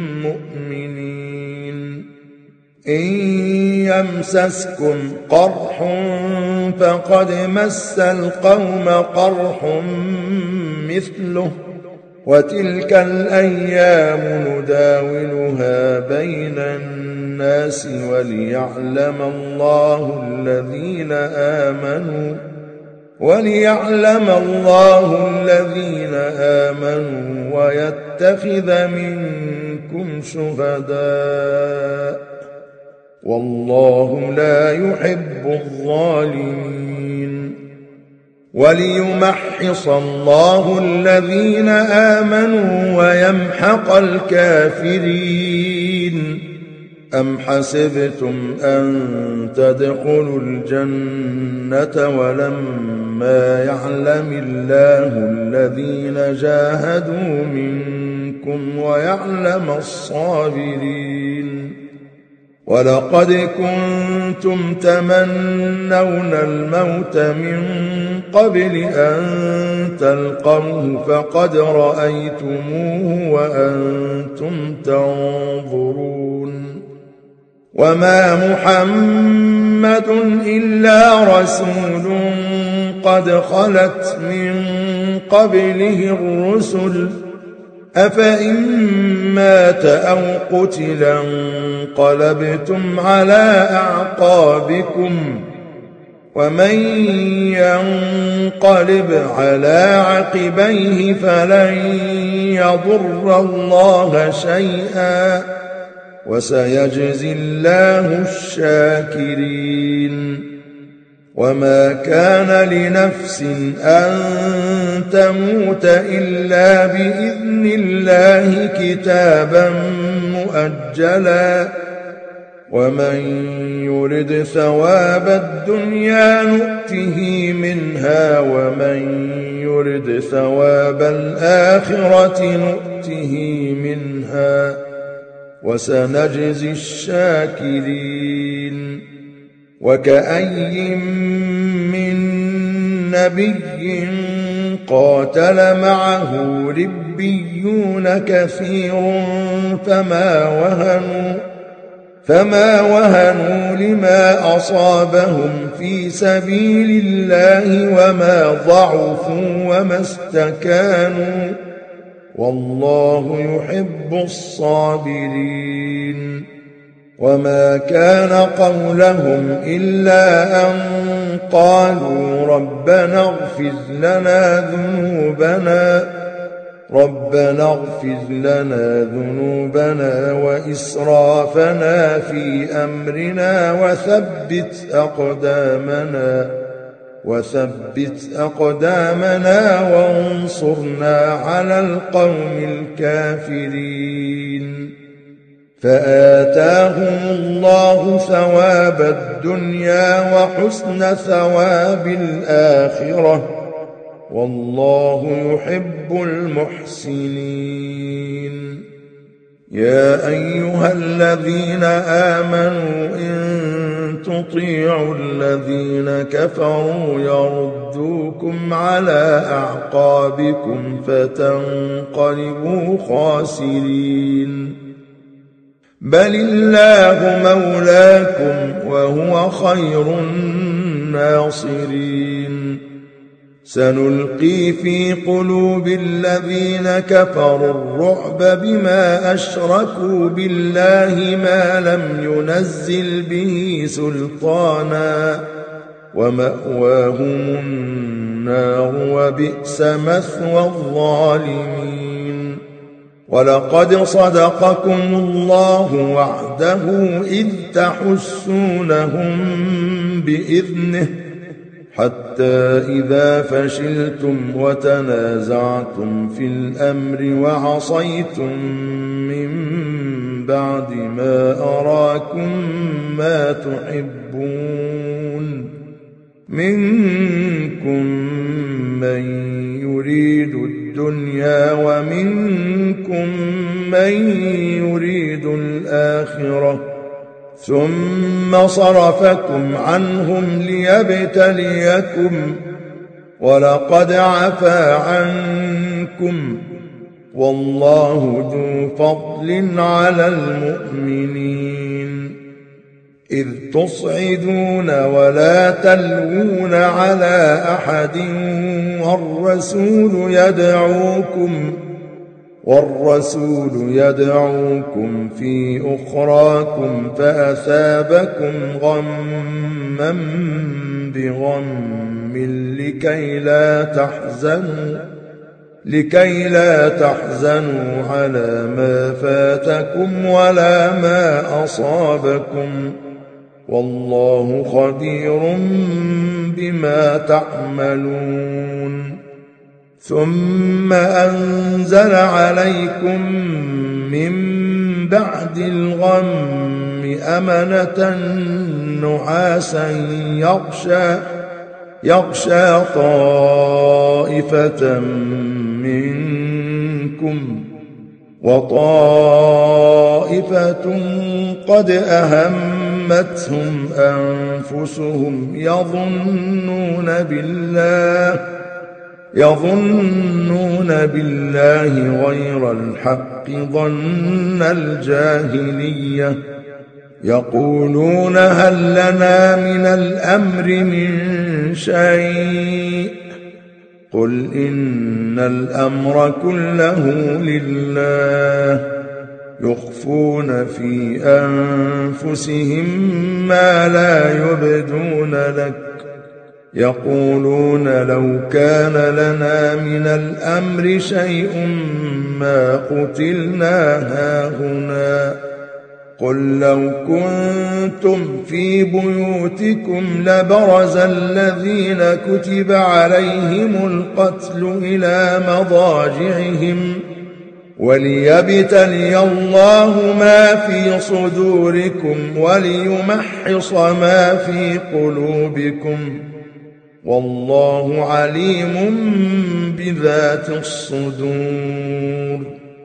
مؤمنين. إن يمسسكم قرح فقد مس القوم قرح مثله وتلك الأيام نداولها بين الناس وليعلم الله الذين آمنوا وليعلم الله الذين آمنوا ويتخذ منكم شهداء والله لا يحب الظالمين. وليمحص الله الذين آمنوا ويمحق الكافرين. أم حسبتم أن تدخلوا الجنة ولما يعلم الله الذين جاهدوا منكم ويعلم الصابرين. ولقد كنتم تمنون الموت من قبل أن تلقوه فقد رأيتموه وأنتم تنظرون. وما محمد إلا رسول قد خلت من قبله الرسل أفإن مات أو قتل انقلبتم على أعقابكم ومن ينقلب على عقبيه فلن يضر الله شيئا وسيجزي الله الشاكرين. وما كان لنفس أن تموت إلا بإذن الله كتابا مؤجلا ومن يرد ثواب الدنيا نؤته منها ومن يرد ثواب الآخرة نؤته منها وسنجزي الشاكرين وكأي من نبي قاتل معه ربيون كثير فما وهنوا فما وهنوا لما أصابهم في سبيل الله وما ضعفوا وما استكانوا والله يحب الصابرين وما كان قولهم إلا أن قالوا ربنا اغفر لنا ذنوبنا ربنا اغفر لنا ذنوبنا وإسرافنا في أمرنا وثبت أقدامنا وثبت أقدامنا وانصرنا على القوم الكافرين فآتاهم الله ثواب الدنيا وحسن ثواب الآخرة والله يحب المحسنين يا أيها الذين آمنوا إن تطيعوا الذين كفروا يردوكم على أعقابكم فتنقلبوا خاسرين بل الله مولاكم وهو خير الناصرين سنلقي في قلوب الذين كفروا الرعب بما أشركوا بالله ما لم ينزل به سلطانا ومأواهم النار وبئس مثوى الظالمين ولقد صدقكم الله وعده إذ تحسونهم بإذنه حتى إذا فشلتم وتنازعتم في الأمر وعصيتم من بعد ما أراكم ما تحبون منكم من يريد الدنيا ومنكم من يريد الآخرة ثم صرفكم عنهم ليبتليكم ولقد عفا عنكم والله ذو فضل على المؤمنين إذ تصعدون ولا تلوون على أحد والرسول يدعوكم والرسول يدعوكم في أخراكم فأثابكم غما بغم لكي لا تحزنوا لكي لا تحزنوا على ما فاتكم ولا ما أصابكم والله خبير بما تعملون ثم أنزل عليكم من بعد الغم أمنة نعاسا يغشى يغشى طائفة منكم وطائفة قد أهمتهم أنفسهم يظنون بالله يظنون بالله غير الحق ظن الجاهلية يقولون هل لنا من الأمر من شيء قل إن الأمر كله لله يخفون في أنفسهم ما لا يبدون لك يقولون لو كان لنا من الأمر شيء ما قتلنا هاهنا قل لو كنتم في بيوتكم لبرز الذين كتب عليهم القتل إلى مضاجعهم وليبتلي الله ما في صدوركم وليمحص ما في قلوبكم والله عليم بذات الصدور.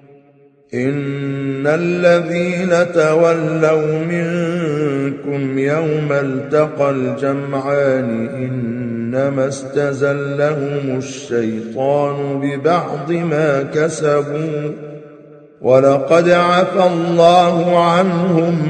إن الذين تولوا منكم يوم التقى الجمعان إنما استزلهم الشيطان ببعض ما كسبوا ولقد عفى الله عنهم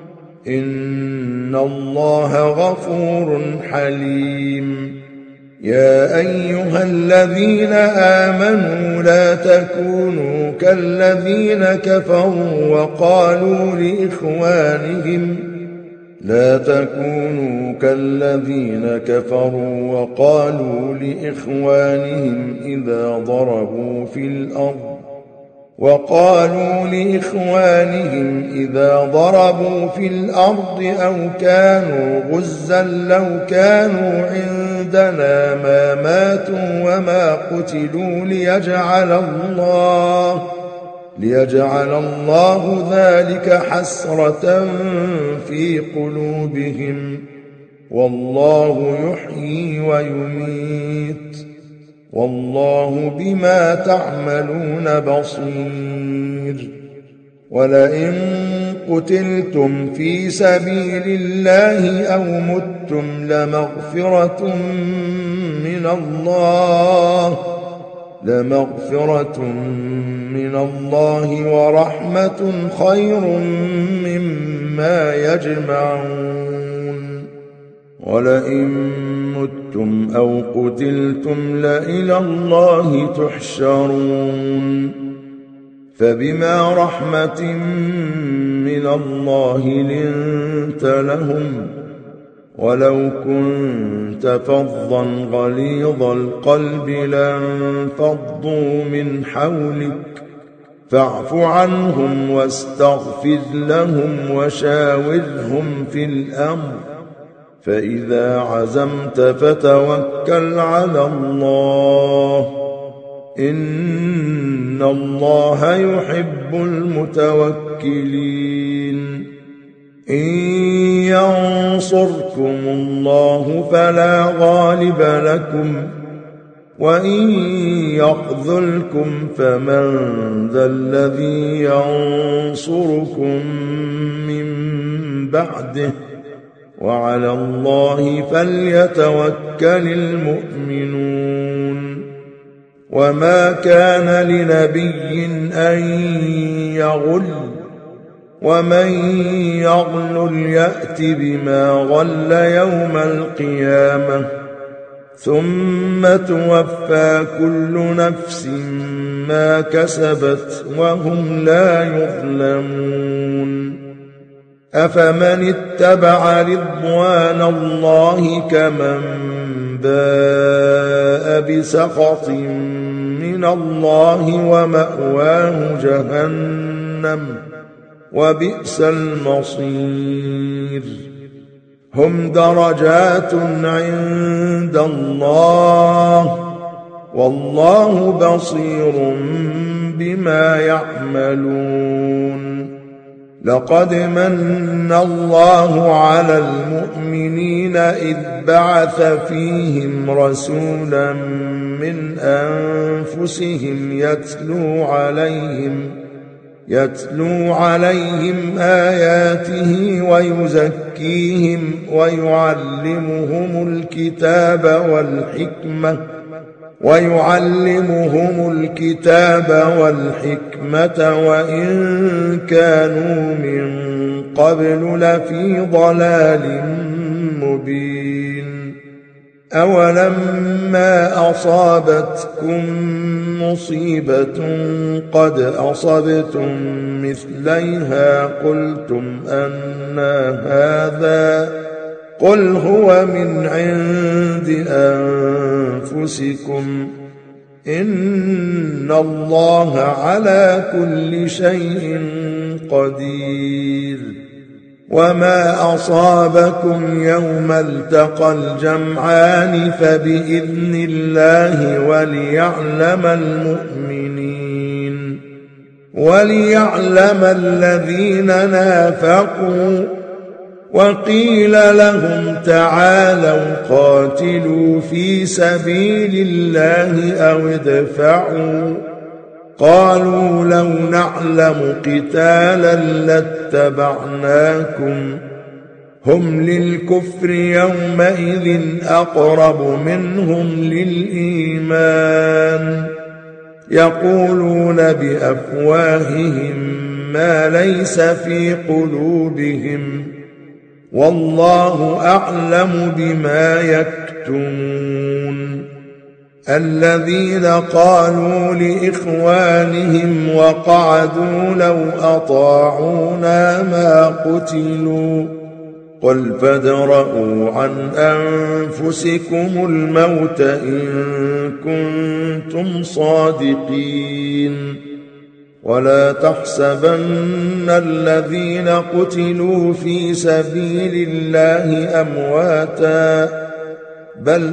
إن الله غفور حليم. يا أيها الذين آمنوا لا تكونوا كالذين كفروا وقالوا لإخوانهم لا تكونوا كالذين كفروا وقالوا لإخوانهم إذا ضربوا في الأرض وقالوا لإخوانهم إذا ضربوا في الأرض أو كانوا غزا لو كانوا عندنا ما ماتوا وما قتلوا ليجعل الله ليجعل الله ذلك حسرة في قلوبهم والله يحيي ويميت والله بما تعملون بصير. ولئن قتلتم في سبيل الله أو متم لمغفرة من الله لمغفرة من الله ورحمة خير مما يجمعون. ولئن متم أو قتلتم لإلى الله تحشرون. فبما رحمة من الله لنت لهم ولو كنت فظا غليظ القلب لانفضوا من حولك فاعف عنهم واستغفر لهم وشاورهم في الأمر فإذا عزمت فتوكل على الله إن الله يحب المتوكلين. إن ينصركم الله فلا غالب لكم وإن يخذلكم فمن ذا الذي ينصركم من بعده وعلى الله فليتوكل المؤمنون. وما كان لنبي أن يغل ومن يغل يأت بما غل يوم القيامة ثم توفى كل نفس ما كسبت وهم لا يظلمون. أفمن اتبع رضوان الله كمن باء بسخط من الله ومأواه جهنم وبئس المصير. هم درجات عند الله والله بصير بما يعملون. لقد من الله على المؤمنين إذ بعث فيهم رسولا من أنفسهم يتلو عليهم يتلو عليهم آياته ويزكيهم ويعلمهم الكتاب والحكمة ويعلمهم الكتاب والحكمة وإن كانوا من قبل لفي ضلال مبين. أولما أصابتكم مصيبة قد أصبتم مثليها قلتم أنى هذا قل هو من عند أنفسكم إن الله على كل شيء قدير. وما أصابكم يوم التقى الجمعان فبإذن الله وليعلم المؤمنين وليعلم الذين نافقوا وقيل لهم تعالوا قاتلوا في سبيل الله أو ادفعوا قالوا لو نعلم قتالا لاتبعناكم هم للكفر يومئذ أقرب منهم للإيمان يقولون بأفواههم ما ليس في قلوبهم والله أعلم بما يكتمون الذين قالوا لإخوانهم وقعدوا لو أطاعونا ما قتلوا قل فادرءوا عن أنفسكم الموت إن كنتم صادقين ولا تحسبن الذين قتلوا في سبيل الله أمواتا بل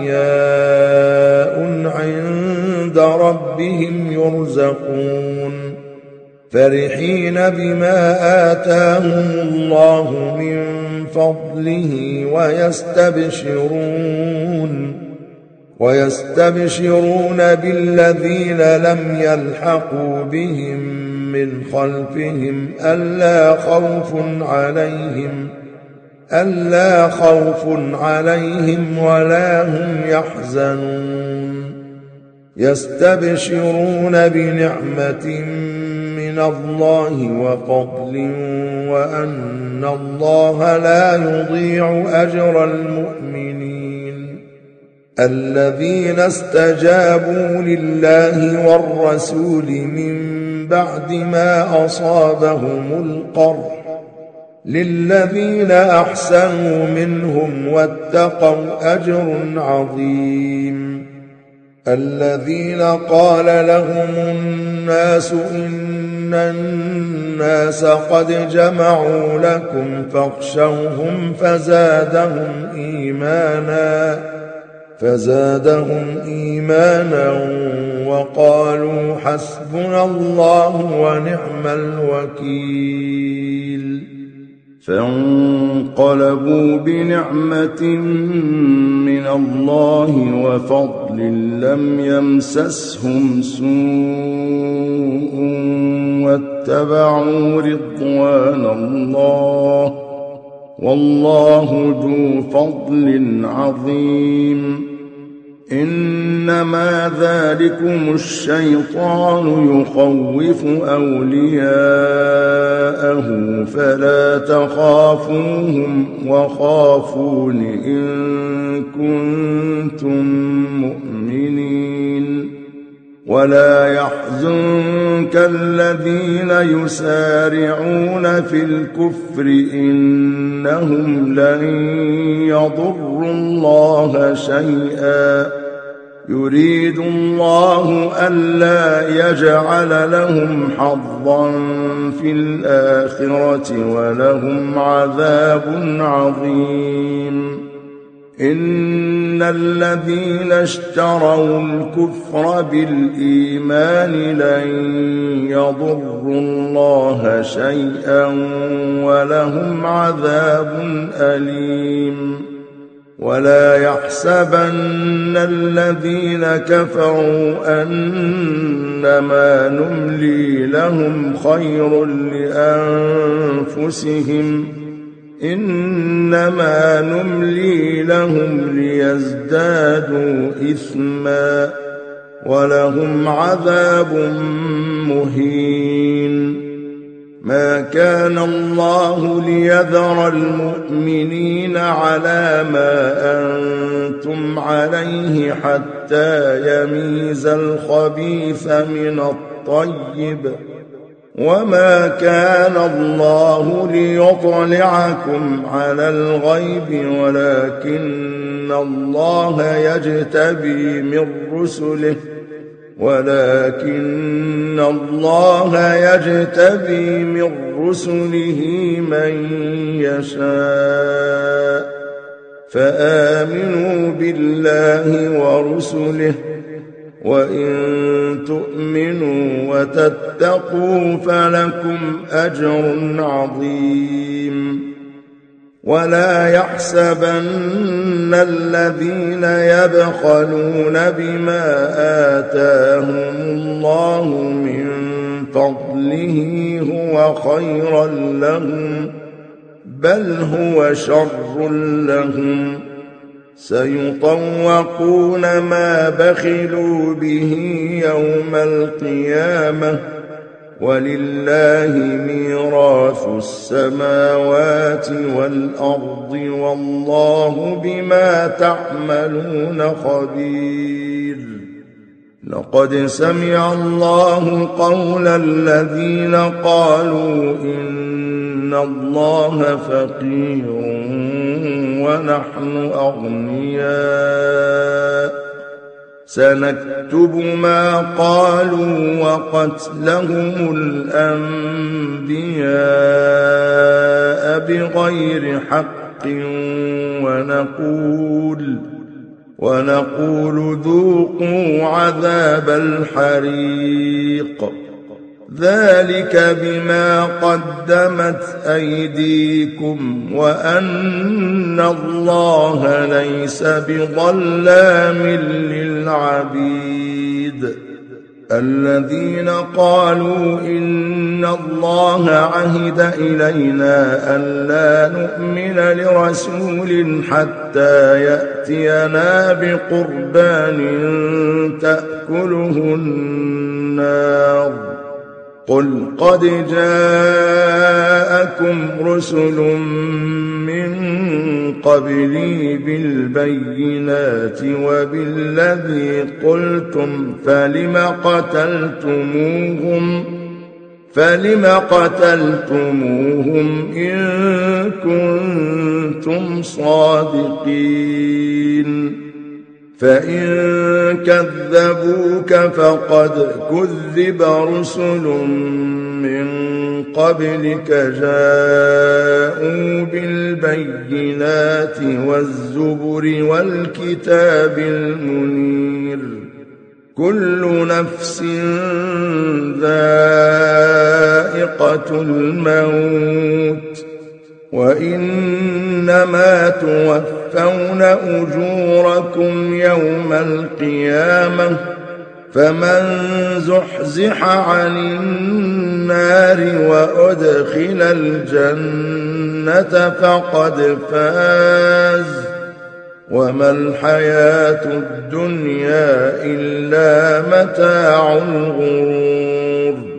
أحياء عند ربهم يرزقون فرحين بما آتاهم الله من فضله ويستبشرون ويستبشرون بالذين لم يلحقوا بهم من خلفهم ألا خوف عليهم ألا خوف عليهم ولا هم يحزنون يستبشرون بنعمة من الله وفضل وأن الله لا يضيع أجر المؤمنين الذين استجابوا لله والرسول من بعد ما أصابهم القرح للذين أحسنوا منهم واتقوا أجر عظيم الذين قال لهم الناس إن الناس قد جمعوا لكم فاخشوهم فزادهم إيمانا فزادهم إيمانا وقالوا حسبنا الله ونعم الوكيل فانقلبوا بنعمة من الله وفضل لم يمسسهم سوء واتبعوا رضوان الله والله ذو فضل عظيم إنما ذلكم الشيطان يخوف أولياءه فلا تخافوهم وخافون إن كنتم مؤمنين ولا يحزنك الذين يسارعون في الكفر إنهم لن يضروا الله شيئا يريد الله ألا يجعل لهم حظا في الآخرة ولهم عذاب عظيم إن الذين اشتروا الكفر بالإيمان لن يضروا الله شيئا ولهم عذاب أليم ولا يحسبن الذين كفروا أنما نملي لهم خير لأنفسهم إنما نملي لهم ليزدادوا إثما ولهم عذاب مهين ما كان الله ليذر المؤمنين على ما أنتم عليه حتى يميز الخبيث من الطيب وما كان الله ليطلعكم على الغيب ولكن الله يجتبي من رسله ولكن الله يجتبي من رسله من يشاء فآمنوا بالله ورسله وإن تؤمنوا وتتقوا فلكم أجر عظيم ولا يحسبن الذين يبخلون بما آتاهم الله من فضله هو خيرا لهم، بل هو شر لهم، سيطوقون ما بخلوا به يوم القيامة، ولله ميراث السماوات والأرض، والله بما تعملون خبير. لقد سمع الله قول الذين قالوا إن الله فقير ونحن أغنياء، سنكتب ما قالوا وقتلهم الأنبياء بغير حق، ونقول ونقول ذوقوا عذاب الحريق، ذلك بما قدمت أيديكم وأن الله ليس بظلام للعبيد. الذين قالوا إن الله عهد إلينا ألا نؤمن لرسول حتى يأتينا بقربان تأكله النار، قل قد جاءكم رسل من قبلي بالبينات وبالذي قلتم، فلم قتلتموهم فلم قتلتموهم إن كنتم صادقين؟ فإن كذبوك فقد كذب رسل من قبلك جاءوا بالبينات والزبر والكتاب المنير، كل نفس ذائقة الموت، وإنما توفون أجوركم يوم القيامة، فمن زحزح عن النار وأدخل الجنة فقد فاز، وما الحياة الدنيا إلا متاع الغرور.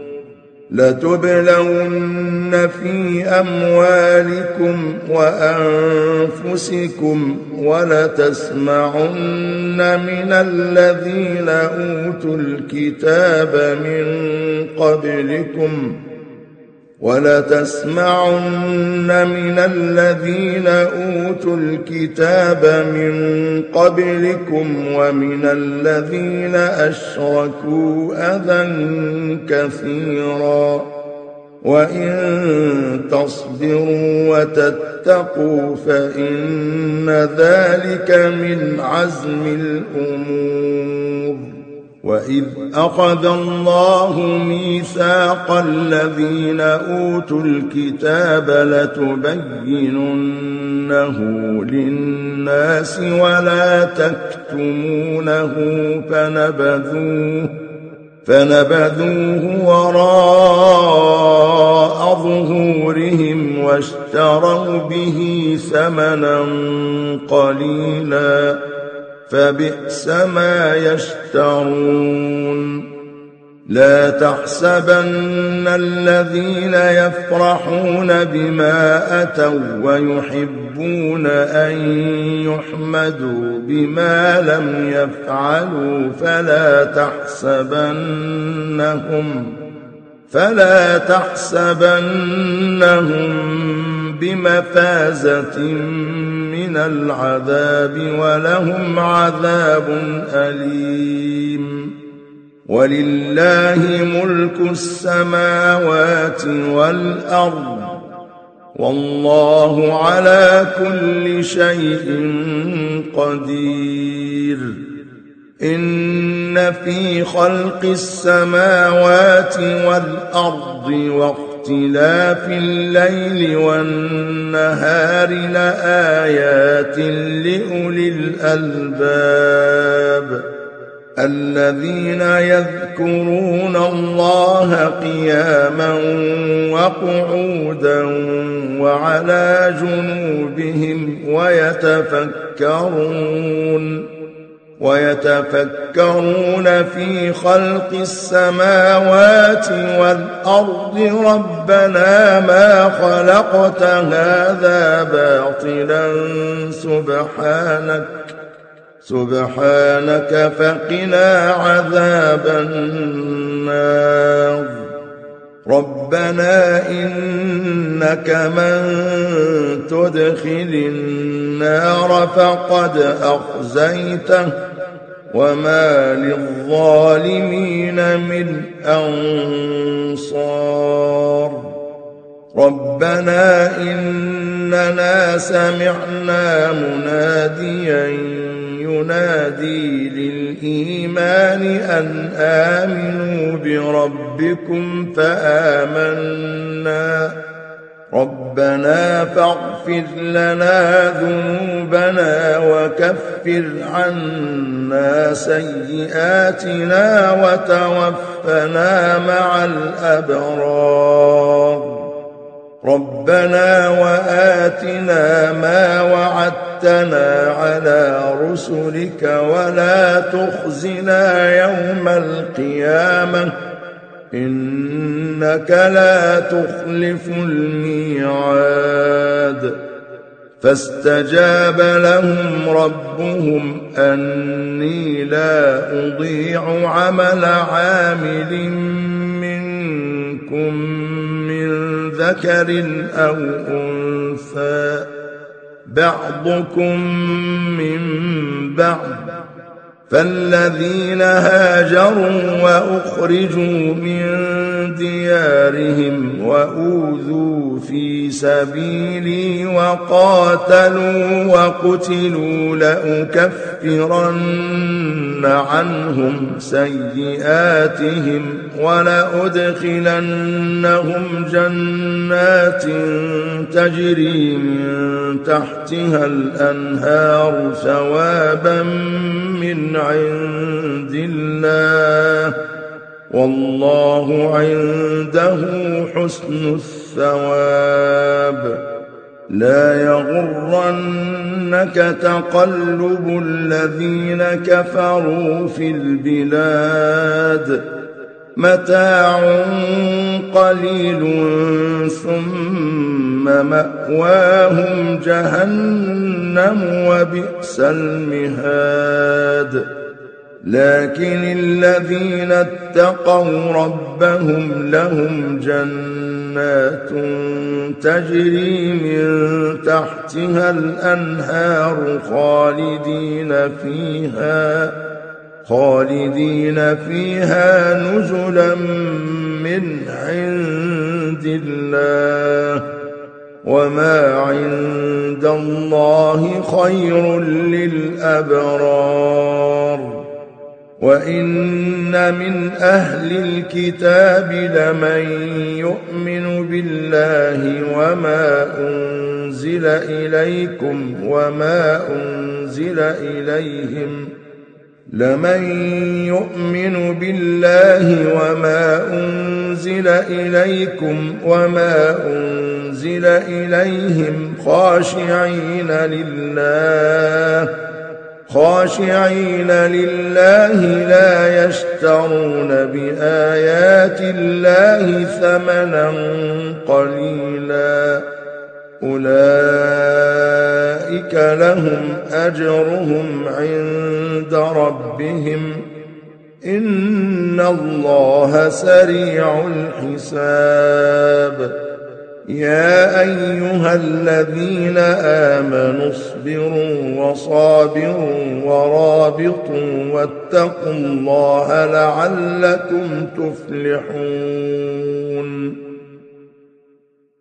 لتبلون في أموالكم وأنفسكم ولتسمعن من الذين أوتوا الكتاب من قبلكم ولتسمعن من الذين أوتوا الكتاب من قبلكم ومن الذين أشركوا أذى كثيرا، وإن تصبروا وتتقوا فإن ذلك من عزم الأمور. وإذ أخذ الله ميثاق الذين أوتوا الكتاب لتبيننه للناس ولا تكتمونه فنبذوه فنبذوه وراء ظهورهم واشتروا به ثمنا قليلا، فبئس ما يشترون. لا تحسبن الذين يفرحون بما أتوا ويحبون أن يحمدوا بما لم يفعلوا فلا تحسبنهم فلا تحسبنهم بمفازة من العذاب، ولهم عذاب أليم. ولله ملك السماوات والأرض، والله على كل شيء قدير. إن في خلق السماوات والأرض واختلاف واختلاف الليل والنهار لآيات لأولي الألباب الذين يذكرون الله قياما وقعودا وعلى جنوبهم ويتفكرون ويتفكرون في خلق السماوات والأرض ربنا ما خلقت هذا باطلا سبحانك سبحانك فقنا عذاب النار ربنا إنك من تدخل النار فقد أخزيته وما للظالمين من أنصار ربنا إننا سمعنا مناديا ينادي للإيمان أن آمنوا بربكم فآمنا ربنا فاغفر لنا ذنوبنا وكفر عنا سيئاتنا وتوفنا مع الأبرار ربنا وآتنا ما وعدتنا على رسلك ولا تخزنا يوم القيامة إنك لا تخلف الميعاد فاستجاب لهم ربهم أني لا أضيع عمل عامل منكم من ذكر أو أنثى بعضكم من بعض فالذين هاجروا وأخرجوا من ديارهم وأوذوا في سبيلي وقاتلوا وقتلوا لأكفرن عنهم سيئاتهم ولأدخلنهم جنات تجري من تحتها الأنهار ثوابا من عند الله والله عنده حسن الثواب لا يغرنك تقلب الذين كفروا في البلاد متاع قليل ثم مأواهم جهنم وبئس المهاد لكن الذين اتقوا ربهم لهم جنات تجري من تحتها الأنهار خالدين فيها خالدين فيها نزلا من عند الله وما عند الله خير للأبرار وإن من أهل الكتاب لمن يؤمن بالله وما أنزل إليكم وما أنزل إليهم لمن يؤمن بالله وما أنزل إليكم وما أنزل إليهم خاشعين لله خاشعين لله لا يشترون بآيات الله ثمنا قليلا أولئك لهم أجرهم عند ربهم إن الله سريع الحساب يا أيها الذين آمنوا اصبروا وصابروا ورابطوا واتقوا الله لعلكم تفلحون